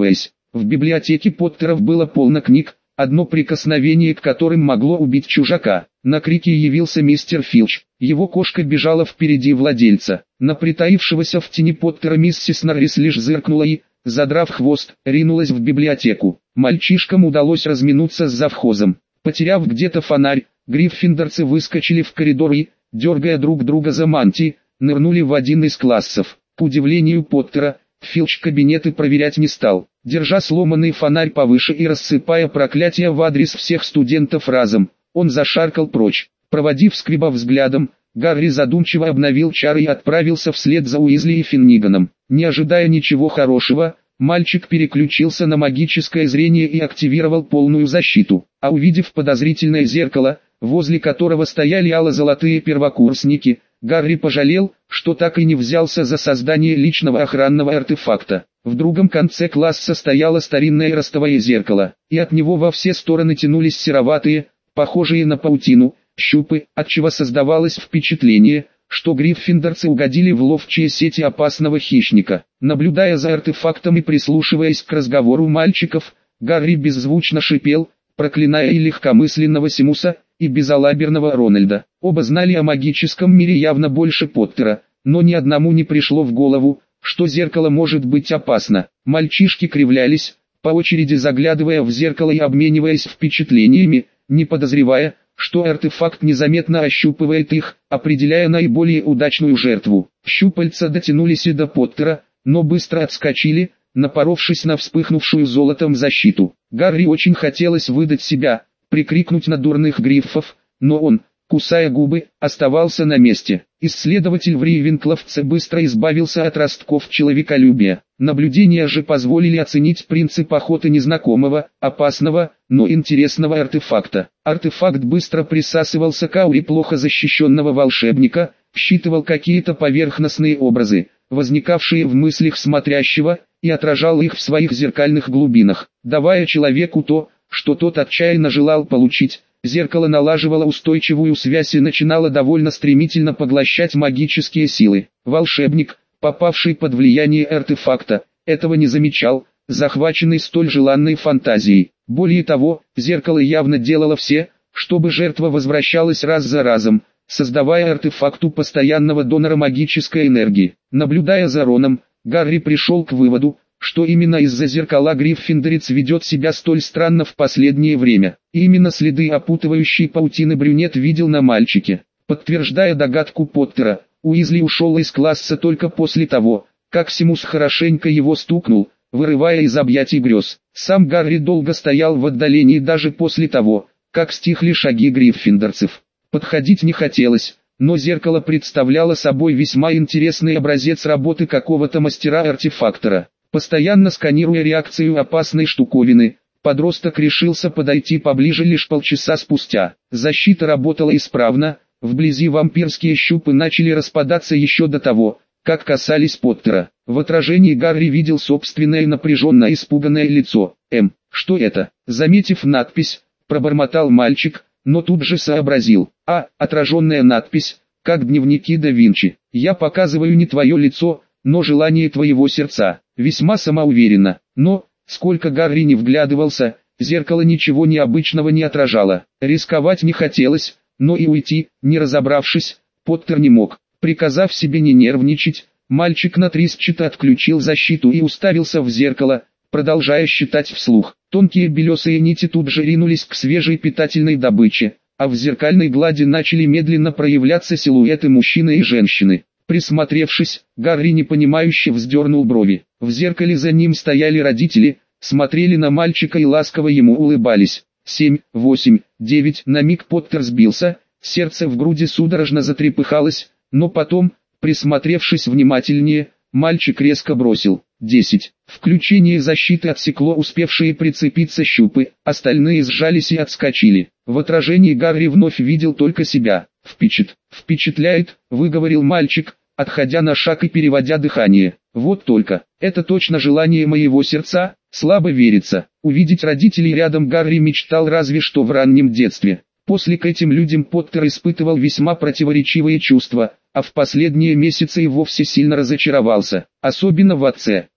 В библиотеке Поттеров было полно книг, одно прикосновение к которым могло убить чужака. На крики явился мистер Филч. Его кошка бежала впереди владельца. На притаившегося в тени Поттера миссис Норрис лишь зыркнула и, задрав хвост, ринулась в библиотеку. Мальчишкам удалось разминуться с завхозом. Потеряв где-то фонарь, гриффиндорцы выскочили в коридор и, дергая друг друга за мантии, нырнули в один из классов. К удивлению Поттера, Филч кабинеты проверять не стал. Держа сломанный фонарь повыше и рассыпая проклятия в адрес всех студентов разом, он зашаркал прочь. Проводив Сквиба взглядом, Гарри задумчиво обновил чары и отправился вслед за Уизли и Финниганом. Не ожидая ничего хорошего, мальчик переключился на магическое зрение и активировал полную защиту. А увидев подозрительное зеркало, возле которого стояли ало-золотые первокурсники, Гарри пожалел, что так и не взялся за создание личного охранного артефакта. В другом конце класса стояло старинное ростовое зеркало, и от него во все стороны тянулись сероватые, похожие на паутину, щупы, отчего создавалось впечатление, что гриффиндорцы угодили в ловчие сети опасного хищника. Наблюдая за артефактом и прислушиваясь к разговору мальчиков, Гарри беззвучно шипел, проклиная и легкомысленного Симуса, и безалаберного Рональда. Оба знали о магическом мире явно больше Поттера, но ни одному не пришло в голову, что зеркало может быть опасно. Мальчишки кривлялись, по очереди заглядывая в зеркало и обмениваясь впечатлениями, не подозревая, что артефакт незаметно ощупывает их, определяя наиболее удачную жертву. Щупальца дотянулись и до Поттера, но быстро отскочили, напоровшись на вспыхнувшую золотом защиту. Гарри очень хотелось выдать себя, прикрикнуть на дурных гриффов, но он, кусая губы, оставался на месте. Исследователь в Рейвенкловце быстро избавился от ростков человеколюбия. Наблюдения же позволили оценить принцип охоты незнакомого, опасного, но интересного артефакта. Артефакт быстро присасывался к ауре плохо защищенного волшебника, считывал какие-то поверхностные образы, возникавшие в мыслях смотрящего, и отражал их в своих зеркальных глубинах, давая человеку то, что тот отчаянно желал получить. Зеркало налаживало устойчивую связь и начинало довольно стремительно поглощать магические силы. Волшебник, попавший под влияние артефакта, этого не замечал, захваченный столь желанной фантазией. Более того, зеркало явно делало все, чтобы жертва возвращалась раз за разом, создавая артефакту постоянного донора магической энергии. Наблюдая за Роном, Гарри пришел к выводу, что именно из-за зеркала гриффиндорец ведет себя столь странно в последнее время. И именно следы опутывающей паутины брюнет видел на мальчике. Подтверждая догадку Поттера, Уизли ушел из класса только после того, как Симус хорошенько его стукнул, вырывая из объятий грез. Сам Гарри долго стоял в отдалении даже после того, как стихли шаги гриффиндорцев. Подходить не хотелось, но зеркало представляло собой весьма интересный образец работы какого-то мастера-артефактора. Постоянно сканируя реакцию опасной штуковины, подросток решился подойти поближе лишь полчаса спустя. Защита работала исправно, вблизи вампирские щупы начали распадаться еще до того, как касались Поттера. В отражении Гарри видел собственное напряженно испуганное лицо. Что это?» Заметив надпись, пробормотал мальчик, но тут же сообразил. Отраженная надпись, как дневники да Винчи. «Я показываю не твое лицо, но желание твоего сердца». Весьма самоуверенно, но, сколько Гарри не вглядывался, зеркало ничего необычного не отражало. Рисковать не хотелось, но и уйти, не разобравшись, Поттер не мог. Приказав себе не нервничать, мальчик натрисчато отключил защиту и уставился в зеркало, продолжая считать вслух. Тонкие белесые нити тут же ринулись к свежей питательной добыче, а в зеркальной глади начали медленно проявляться силуэты мужчины и женщины. Присмотревшись, Гарри непонимающе вздернул брови. В зеркале за ним стояли родители, смотрели на мальчика и ласково ему улыбались. 7, 8, 9. На миг Поттер сбился, сердце в груди судорожно затрепыхалось, но потом, присмотревшись внимательнее, мальчик резко бросил. 10. Включение защиты отсекло успевшие прицепиться щупы, остальные сжались и отскочили. В отражении Гарри вновь видел только себя. «Впечатляет», — выговорил мальчик, отходя на шаг и переводя дыхание. «Вот только, это точно желание моего сердца, слабо верится». Увидеть родителей рядом Гарри мечтал разве что в раннем детстве. После к этим людям Поттер испытывал весьма противоречивые чувства, а в последние месяцы и вовсе сильно разочаровался, особенно в отце.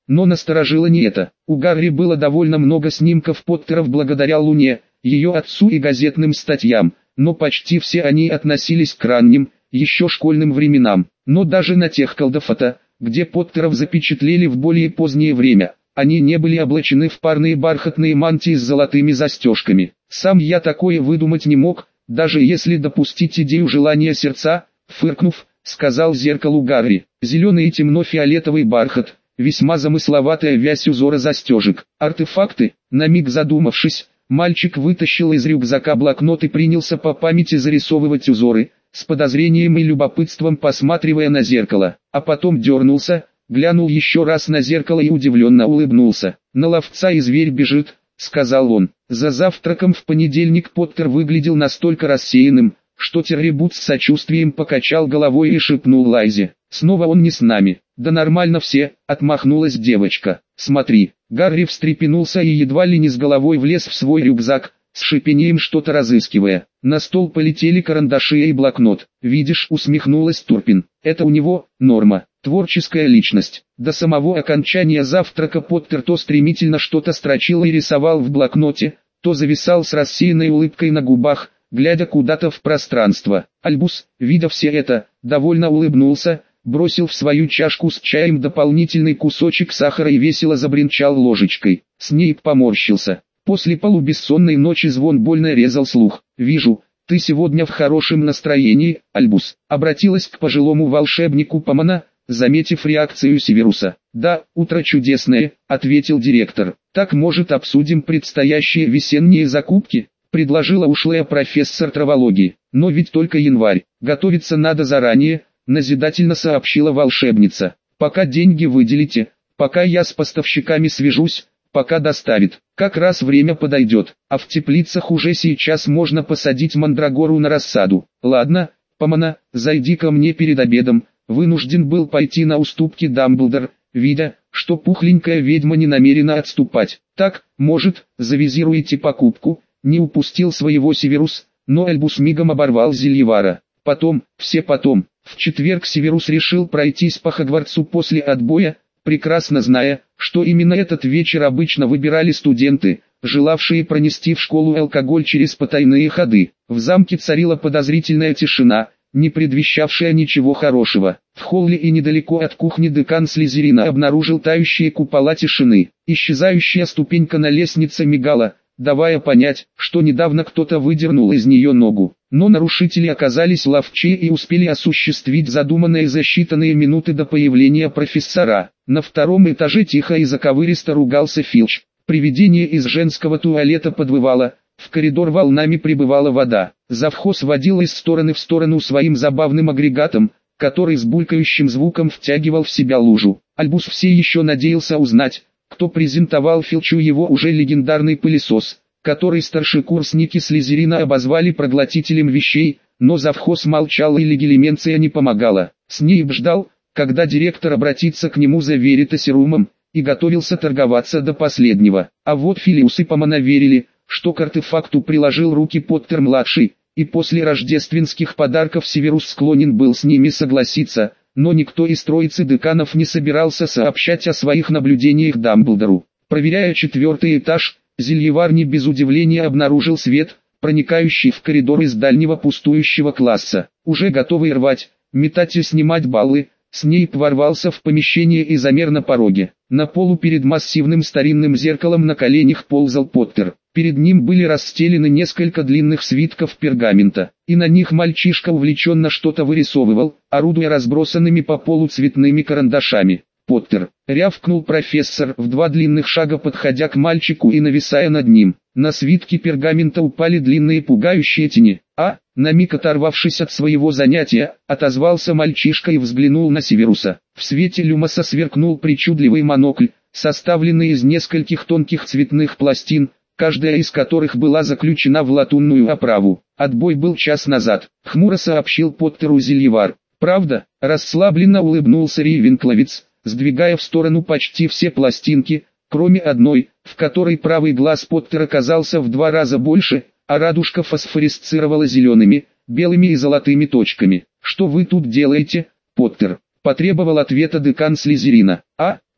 Но насторожило не это. У Гарри было довольно много снимков Поттеров благодаря Луне, ее отцу и газетным статьям, но почти все они относились к ранним, еще школьным временам. Но даже на тех колдофото, где Поттеров запечатлели в более позднее время, они не были облачены в парные бархатные мантии с золотыми застежками. Сам я такое выдумать не мог, даже если допустить идею желания сердца, фыркнув, сказал зеркалу Гарри. Зеленый и темно-фиолетовый бархат, весьма замысловатая вязь узора застежек. Артефакты, на миг задумавшись, мальчик вытащил из рюкзака блокнот и принялся по памяти зарисовывать узоры, с подозрением и любопытством посматривая на зеркало, а потом дернулся, глянул еще раз на зеркало и удивленно улыбнулся. «На ловца и зверь бежит», — сказал он. За завтраком в понедельник Поттер выглядел настолько рассеянным, что Террибут с сочувствием покачал головой и шепнул Лайзе: «Снова он не с нами». «Да нормально все», — отмахнулась девочка. «Смотри». Гарри встрепенулся и едва ли не с головой влез в свой рюкзак, с шипением что-то разыскивая. На стол полетели карандаши и блокнот. «Видишь», — усмехнулась Турпин, — «это у него норма, творческая личность». До самого окончания завтрака Поттер то стремительно что-то строчил и рисовал в блокноте, то зависал с рассеянной улыбкой на губах, глядя куда-то в пространство. Альбус, видя все это, довольно улыбнулся, бросил в свою чашку с чаем дополнительный кусочек сахара и весело забринчал ложечкой. Снейп поморщился. После полубессонной ночи звон больно резал слух. «Вижу, ты сегодня в хорошем настроении, Альбус», — обратилась к пожилому волшебнику Помона, заметив реакцию Северуса. «Да, утро чудесное», — ответил директор. «Так, может, обсудим предстоящие весенние закупки?» — предложила ушлая профессор травологии. «Но ведь только январь, готовиться надо заранее», — назидательно сообщила волшебница. «Пока деньги выделите, пока я с поставщиками свяжусь, пока доставит, как раз время подойдет, а в теплицах уже сейчас можно посадить мандрагору на рассаду. Ладно, Помона, зайди ко мне перед обедом». Вынужден был пойти на уступки Дамблдор, видя, что пухленькая ведьма не намерена отступать. «Так, может, завизируете покупку?» Не упустил своего Северус, но Альбус мигом оборвал Зельевара. Потом, все потом. В четверг Северус решил пройтись по Хогвартсу после отбоя, прекрасно зная, что именно этот вечер обычно выбирали студенты, желавшие пронести в школу алкоголь через потайные ходы. В замке царила подозрительная тишина, не предвещавшая ничего хорошего. В холле и недалеко от кухни декан Слизерина обнаружил тающие купола тишины. Исчезающая ступенька на лестнице мигала, давая понять, что недавно кто-то выдернул из нее ногу. Но нарушители оказались ловчее и успели осуществить задуманное за считанные минуты до появления профессора. На втором этаже тихо и заковыристо ругался Филч. Привидение из женского туалета подвывало. В коридор волнами прибывала вода. Завхоз водил из стороны в сторону своим забавным агрегатом, который с булькающим звуком втягивал в себя лужу. Альбус все еще надеялся узнать, кто презентовал Филчу его уже легендарный пылесос, который старшекурсники Слизерина обозвали проглотителем вещей, но завхоз молчал и легилименция не помогала. Снейп ждал, когда директор обратится к нему за веритасерумом, и готовился торговаться до последнего. А вот Филиус и Помона верили, что к артефакту приложил руки Поттер-младший, и после рождественских подарков Северус склонен был с ними согласиться, но никто из троицы деканов не собирался сообщать о своих наблюдениях Дамблдору. Проверяя 4-й этаж, Зельевар не без удивления обнаружил свет, проникающий в коридор из дальнего пустующего класса. Уже готовый рвать, метать и снимать баллы, Снейп ворвался в помещение и замер на пороге. На полу перед массивным старинным зеркалом на коленях ползал Поттер. Перед ним были расстелены несколько длинных свитков пергамента, и на них мальчишка увлеченно что-то вырисовывал, орудуя разбросанными по полу цветными карандашами. «Поттер!» — рявкнул профессор, в 2 длинных шага подходя к мальчику и нависая над ним. На свитки пергамента упали длинные пугающие тени. На миг оторвавшись от своего занятия, отозвался мальчишка и взглянул на Северуса. В свете люмоса сверкнул причудливый монокль, составленный из нескольких тонких цветных пластин, каждая из которых была заключена в латунную оправу. «Отбой был час назад», — хмуро сообщил Поттеру Зельевар. «Правда?» — расслабленно улыбнулся Рейвенкловец, сдвигая в сторону почти все пластинки, кроме одной, в которой правый глаз Поттера оказался в 2 раза больше, а радужка фосфорисцировала зелеными, белыми и золотыми точками. «Что вы тут делаете, Поттер?» — потребовал ответа декан Слизерина.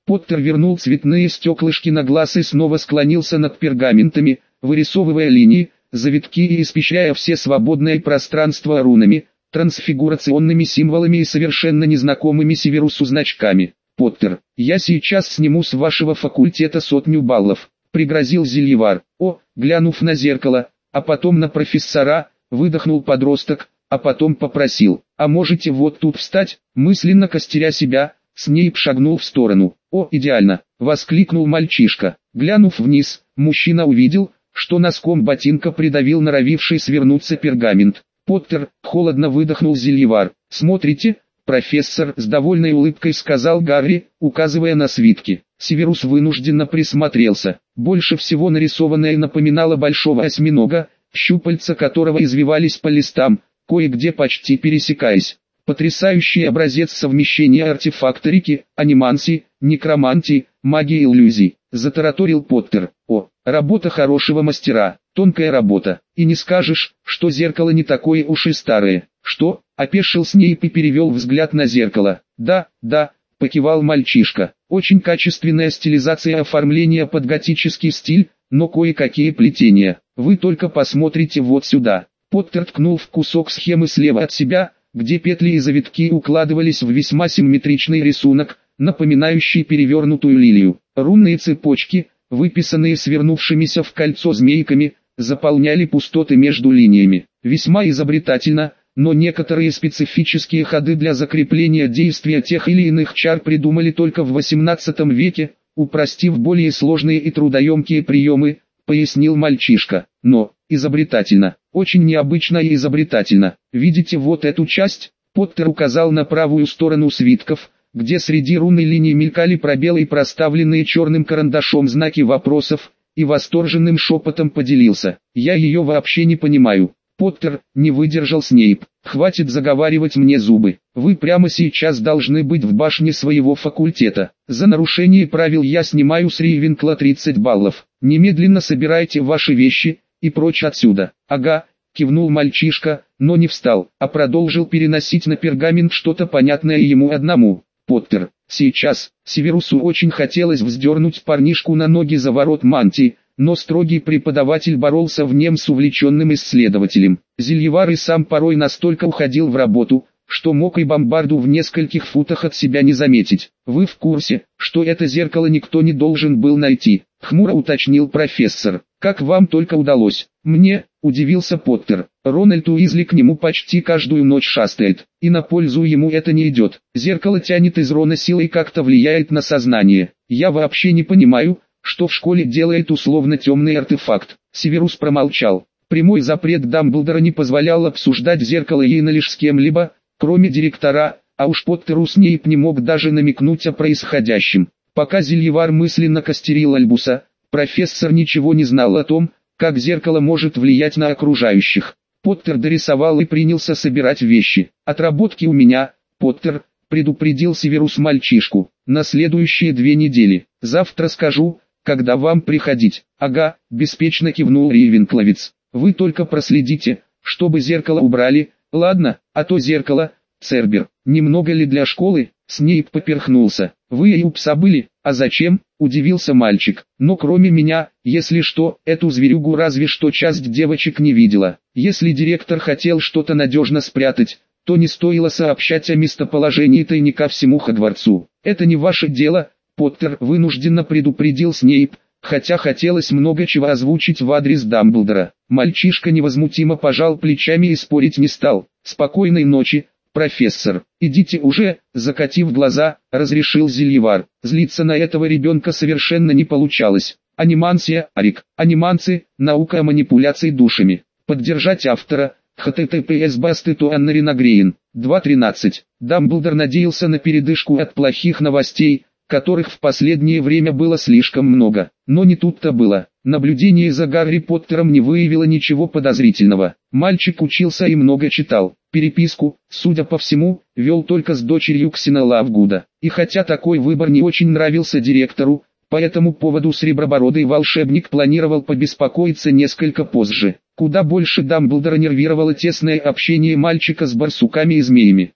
Поттер вернул цветные стеклышки на глаз и снова склонился над пергаментами, вырисовывая линии, завитки и испещряя все свободное пространство рунами, трансфигурационными символами и совершенно незнакомыми Северусу значками. «Поттер, я сейчас сниму с вашего факультета 100 баллов», — пригрозил Зельевар. Глянув на зеркало, а потом на профессора, выдохнул подросток, а потом попросил: «А можете вот тут встать?» Мысленно костеря себя, Снейп шагнул в сторону. «Идеально!» — воскликнул мальчишка. Глянув вниз, мужчина увидел, что носком ботинка придавил норовивший свернуться пергамент. «Поттер», — холодно выдохнул Зельевар. «Смотрите, профессор», — с довольной улыбкой сказал Гарри, указывая на свитки. Северус вынужденно присмотрелся. Больше всего нарисованное напоминало большого осьминога, щупальца которого извивались по листам, кое-где почти пересекаясь. Потрясающий образец совмещения артефакторики, анимансии, некромантии, магии и иллюзий, затараторил Поттер. Работа хорошего мастера, тонкая работа. И не скажешь, что зеркало не такое уж и старое. Что? Опешил Снейп и перевел взгляд на зеркало. Да, покивал мальчишка. Очень качественная стилизация оформления под готический стиль, но кое-какие плетения. Вы только посмотрите вот сюда. Поттер ткнул в кусок схемы слева от себя, где петли и завитки укладывались в весьма симметричный рисунок, напоминающий перевернутую лилию. Рунные цепочки, выписанные свернувшимися в кольцо змейками, заполняли пустоты между линиями. Весьма изобретательно, но некоторые специфические ходы для закрепления действия тех или иных чар придумали только в XVIII веке, упростив более сложные и трудоемкие приемы, пояснил мальчишка. Но, изобретательно, очень необычно и изобретательно. Видите вот эту часть? Поттер указал на правую сторону свитков, где среди рунной линии мелькали пробелы и проставленные черным карандашом знаки вопросов, и восторженным шепотом поделился. Я ее вообще не понимаю. Поттер, не выдержал Снейп. Хватит заговаривать мне зубы. Вы прямо сейчас должны быть в башне своего факультета. За нарушение правил я снимаю с Рейвенкла 30 баллов. Немедленно собирайте ваши вещи и прочь отсюда. Ага, кивнул мальчишка, но не встал, а продолжил переносить на пергамент что-то понятное ему одному. Поттер, сейчас. Северусу очень хотелось вздернуть парнишку на ноги за ворот мантии, но строгий преподаватель боролся в нем с увлеченным исследователем. Зельевар и сам порой настолько уходил в работу, что мог и бомбарду в нескольких футах от себя не заметить. «Вы в курсе, что это зеркало никто не должен был найти?» — хмуро уточнил профессор. «Как вам только удалось?» «Мне», — удивился Поттер. «Рональд Уизли к нему почти каждую ночь шастает, и на пользу ему это не идет. Зеркало тянет из Рона силой и как-то влияет на сознание. Я вообще не понимаю, что в школе делает условно темный артефакт». Северус промолчал. Прямой запрет Дамблдора не позволял обсуждать зеркало Йена лишь с кем-либо, кроме директора, а уж Поттеру Снейп не мог даже намекнуть о происходящем. Пока Зельевар мысленно костерил Альбуса, профессор ничего не знал о том, как зеркало может влиять на окружающих. Поттер дорисовал и принялся собирать вещи. «Отработки у меня, Поттер», — предупредил Северус мальчишку, — «на следующие 2 недели. Завтра скажу, когда вам приходить». «Ага», — беспечно кивнул Рейвенкловец. «Вы только проследите, чтобы зеркало убрали, ладно, а то зеркало, Цербер, немного ли для школы?» Снейп поперхнулся. «Вы и упса были, а зачем?» — удивился мальчик. «Но кроме меня, если что, эту зверюгу разве что часть девочек не видела. Если директор хотел что-то надежно спрятать, то не стоило сообщать о местоположении тайника всему Хогвартсу. Это не ваше дело», — Поттер вынужденно предупредил Снейп, хотя хотелось много чего озвучить в адрес Дамблдора. Мальчишка невозмутимо пожал плечами и спорить не стал. «Спокойной ночи, профессор. Идите уже», — закатив глаза, разрешил Зельевар. Злиться на этого ребенка совершенно не получалось. Анимансия, Арик, аниманцы, наука о манипуляции душами. Поддержать автора, https://bastet.annarinagrein, 2.13. Дамблдор надеялся на передышку от плохих новостей, которых в последнее время было слишком много. Но не тут-то было. Наблюдение за Гарри Поттером не выявило ничего подозрительного. Мальчик учился и много читал. Переписку, судя по всему, вел только с дочерью Ксина Лавгуда. И хотя такой выбор не очень нравился директору, по этому поводу сребробородый волшебник планировал побеспокоиться несколько позже. Куда больше Дамблдора нервировало тесное общение мальчика с барсуками и змеями.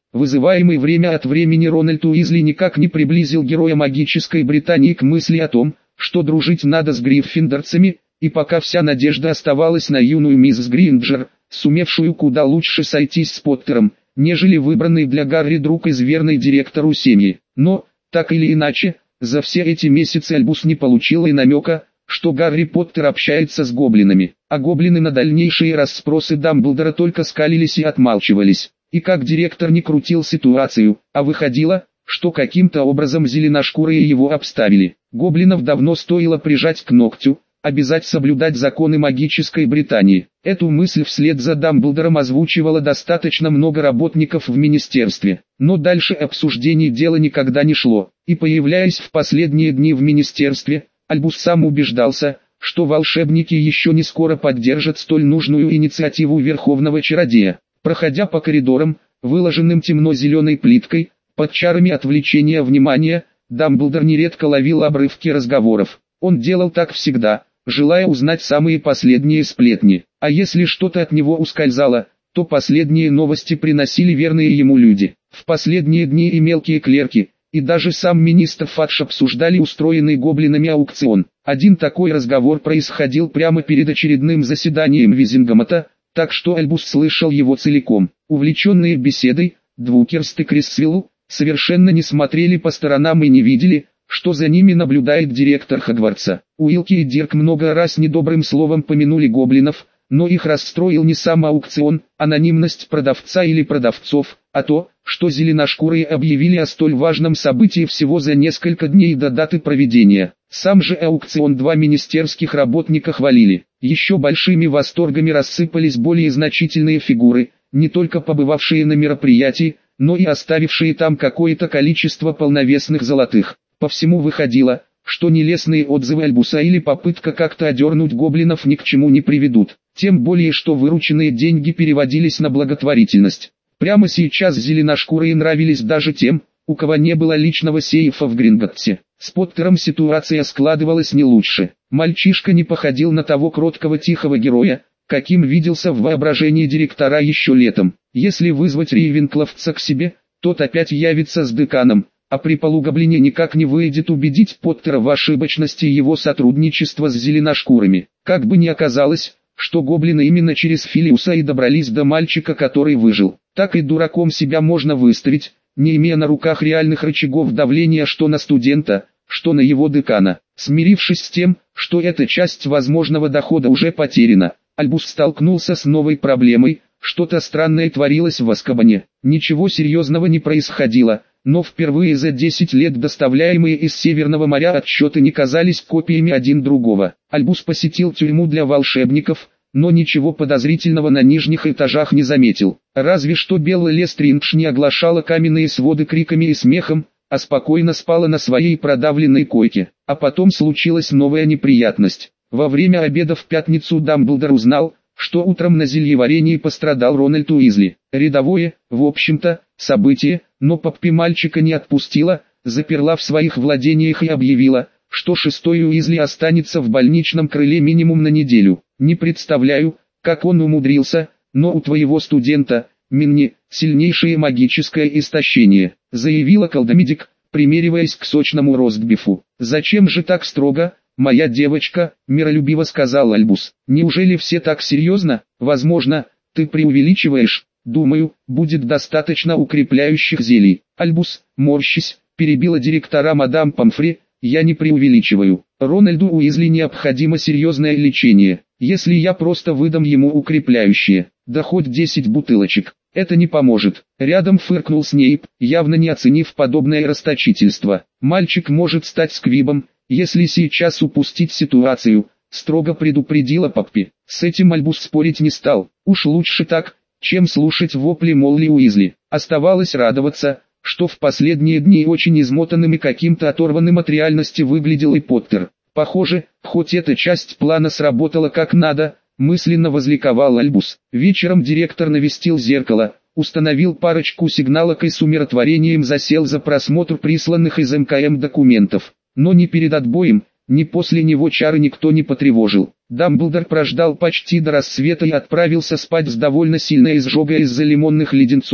вызываемый время от времени Рональд Уизли никак не приблизил героя магической Британии к мысли о том, что дружить надо с гриффиндорцами, и пока вся надежда оставалась на юную мисс Гринджер, сумевшую куда лучше сойтись с Поттером, нежели выбранный для Гарри друг из верной директору семьи. Но, так или иначе, за все эти месяцы Альбус не получил и намека, что Гарри Поттер общается с гоблинами, а гоблины на дальнейшие расспросы Дамблдора только скалились и отмалчивались. И как директор не крутил ситуацию, а выходило, что каким-то образом зеленошкурые его обставили. Гоблинов давно стоило прижать к ногтю, обязать соблюдать законы магической Британии. Эту мысль вслед за Дамблдором озвучивало достаточно много работников в министерстве. Но дальше обсуждений дела никогда не шло. И появляясь в последние дни в министерстве, Альбус сам убеждался, что волшебники еще не скоро поддержат столь нужную инициативу Верховного Чародея. Проходя по коридорам, выложенным темно-зеленой плиткой, под чарами отвлечения внимания, Дамблдор нередко ловил обрывки разговоров. Он делал так всегда, желая узнать самые последние сплетни. А если что-то от него ускользало, то последние новости приносили верные ему люди. В последние дни и мелкие клерки, и даже сам министр Фадж обсуждали устроенный гоблинами аукцион. Один такой разговор происходил прямо перед очередным заседанием Визингамота, так что Альбус слышал его целиком. Увлеченные беседой, Двукерст и Крисвелл совершенно не смотрели по сторонам и не видели, что за ними наблюдает директор Хогвартса. Уилки и Дирк много раз недобрым словом помянули гоблинов, но их расстроил не сам аукцион, анонимность продавца или продавцов, а то, что зеленошкурые объявили о столь важном событии всего за несколько дней до даты проведения. Сам же аукцион два министерских работника хвалили. Еще большими восторгами рассыпались более значительные фигуры, не только побывавшие на мероприятии, но и оставившие там какое-то количество полновесных золотых. По всему выходило, что нелестные отзывы Альбуса или попытка как-то одернуть гоблинов ни к чему не приведут. Тем более, что вырученные деньги переводились на благотворительность. Прямо сейчас зеленошкурые нравились даже тем, у кого не было личного сейфа в Гринготтсе. С Поттером ситуация складывалась не лучше. Мальчишка не походил на того кроткого тихого героя, каким виделся в воображении директора еще летом. Если вызвать Рейвенкловца к себе, тот опять явится с деканом, а при полугоблине никак не выйдет убедить Поттера в ошибочности его сотрудничества с зеленошкурыми. Как бы ни оказалось, что гоблины именно через Филиуса и добрались до мальчика, который выжил. Так и дураком себя можно выставить, не имея на руках реальных рычагов давления что на студента, что на его декана. Смирившись с тем, что эта часть возможного дохода уже потеряна, Альбус столкнулся с новой проблемой. Что-то странное творилось в Азкабане. Ничего серьезного не происходило, но впервые за 10 лет доставляемые из Северного моря отчеты не казались копиями один другого. Альбус посетил тюрьму для волшебников, но ничего подозрительного на нижних этажах не заметил. Разве что Белла Лестриндж не оглашала каменные своды криками и смехом, а спокойно спала на своей продавленной койке. А потом случилась новая неприятность. Во время обеда в пятницу Дамблдор узнал, что утром на зельеварении пострадал Рональд Уизли. Рядовое, в общем-то, событие, но Поппи мальчика не отпустила, заперла в своих владениях и объявила, что шестой Уизли останется в больничном крыле минимум на неделю. Не представляю, как он умудрился, но у твоего студента, Минни, сильнейшее магическое истощение, заявила колдомедик, примериваясь к сочному ростбифу. Зачем же так строго? «Моя девочка», — миролюбиво сказал Альбус. «Неужели все так серьезно? Возможно, ты преувеличиваешь. Думаю, будет достаточно укрепляющих зелий». Альбус, морщись, перебила директора мадам Помфри. «Я не преувеличиваю. Рональду Уизли необходимо серьезное лечение. Если я просто выдам ему укрепляющие, да хоть 10 бутылочек, это не поможет». Рядом фыркнул Снейп, явно не оценив подобное расточительство. «Мальчик может стать сквибом, если сейчас упустить ситуацию», — строго предупредила Поппи. С этим Альбус спорить не стал. Уж лучше так, чем слушать вопли Молли Уизли. Оставалось радоваться, что в последние дни очень измотанным и каким-то оторванным от реальности выглядел и Поттер. Похоже, хоть эта часть плана сработала как надо, мысленно возликовал Альбус. Вечером директор навестил зеркало, установил парочку сигналок и с умиротворением засел за просмотр присланных из МКМ документов. Но ни перед отбоем, ни после него чары никто не потревожил. Дамблдор прождал почти до рассвета и отправился спать с довольно сильной изжогой из-за лимонных леденцов,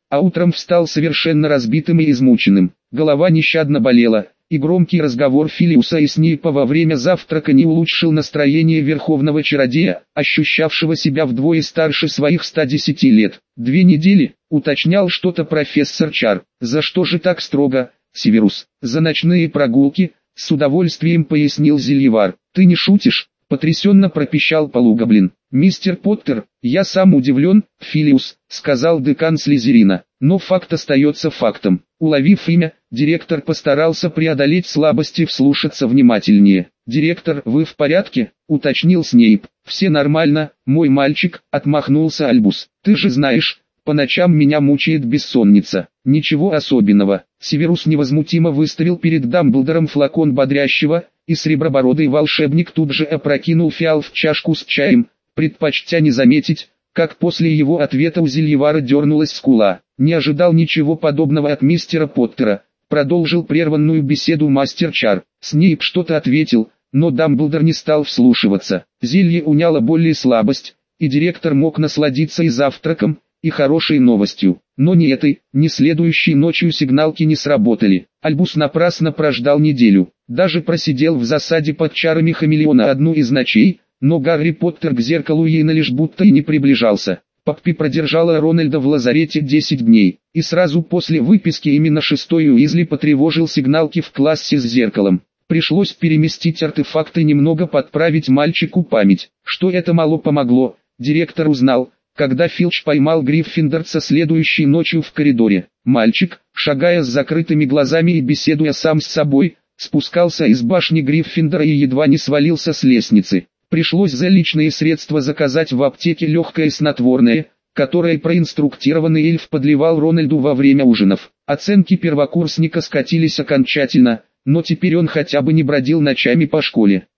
а утром встал совершенно разбитым и измученным. Голова нещадно болела, и громкий разговор Филиуса и Снейпа во время завтрака не улучшил настроение верховного чародея, ощущавшего себя вдвое старше своих 110 лет. 2 недели, уточнял что-то профессор Чар. За что же так строго, Северус? За ночные прогулки, с удовольствием пояснил Зельевар. Ты не шутишь? Потрясенно пропищал Полугоблин. «Мистер Поттер, я сам удивлен, Филиус», — сказал декан Слизерина. «Но факт остается фактом». Уловив имя, директор постарался преодолеть слабости и вслушаться внимательнее. «Директор, вы в порядке?» — уточнил Снейп. «Все нормально, мой мальчик», — отмахнулся Альбус. «Ты же знаешь, по ночам меня мучает бессонница». «Ничего особенного». Северус невозмутимо выставил перед Дамблдором флакон бодрящего, и сребробородый волшебник тут же опрокинул фиал в чашку с чаем, предпочтя не заметить, как после его ответа у Зельевара дернулась скула. «Не ожидал ничего подобного от мистера Поттера», — продолжил прерванную беседу мастер Чар. Снейп что-то ответил, но Дамблдор не стал вслушиваться. Зелье уняло боль и слабость, и директор мог насладиться и завтраком, и хорошей новостью. Но ни этой, ни следующей ночью сигналки не сработали. Альбус напрасно прождал неделю. Даже просидел в засаде под чарами хамелеона одну из ночей, но Гарри Поттер к зеркалу Йена лишь будто и не приближался. Поппи продержала Рональда в лазарете 10 дней, и сразу после выписки именно 6-й Уизли потревожил сигналки в классе с зеркалом. Пришлось переместить артефакты и немного подправить мальчику память. Что это мало помогло, директор узнал, когда Филч поймал Гриффиндорца следующей ночью в коридоре. Мальчик, шагая с закрытыми глазами и беседуя сам с собой, спускался из башни Гриффиндора и едва не свалился с лестницы. Пришлось за личные средства заказать в аптеке легкое снотворное, которое проинструктированный эльф подливал Рональду во время ужинов. Оценки первокурсника скатились окончательно, но теперь он хотя бы не бродил ночами по школе.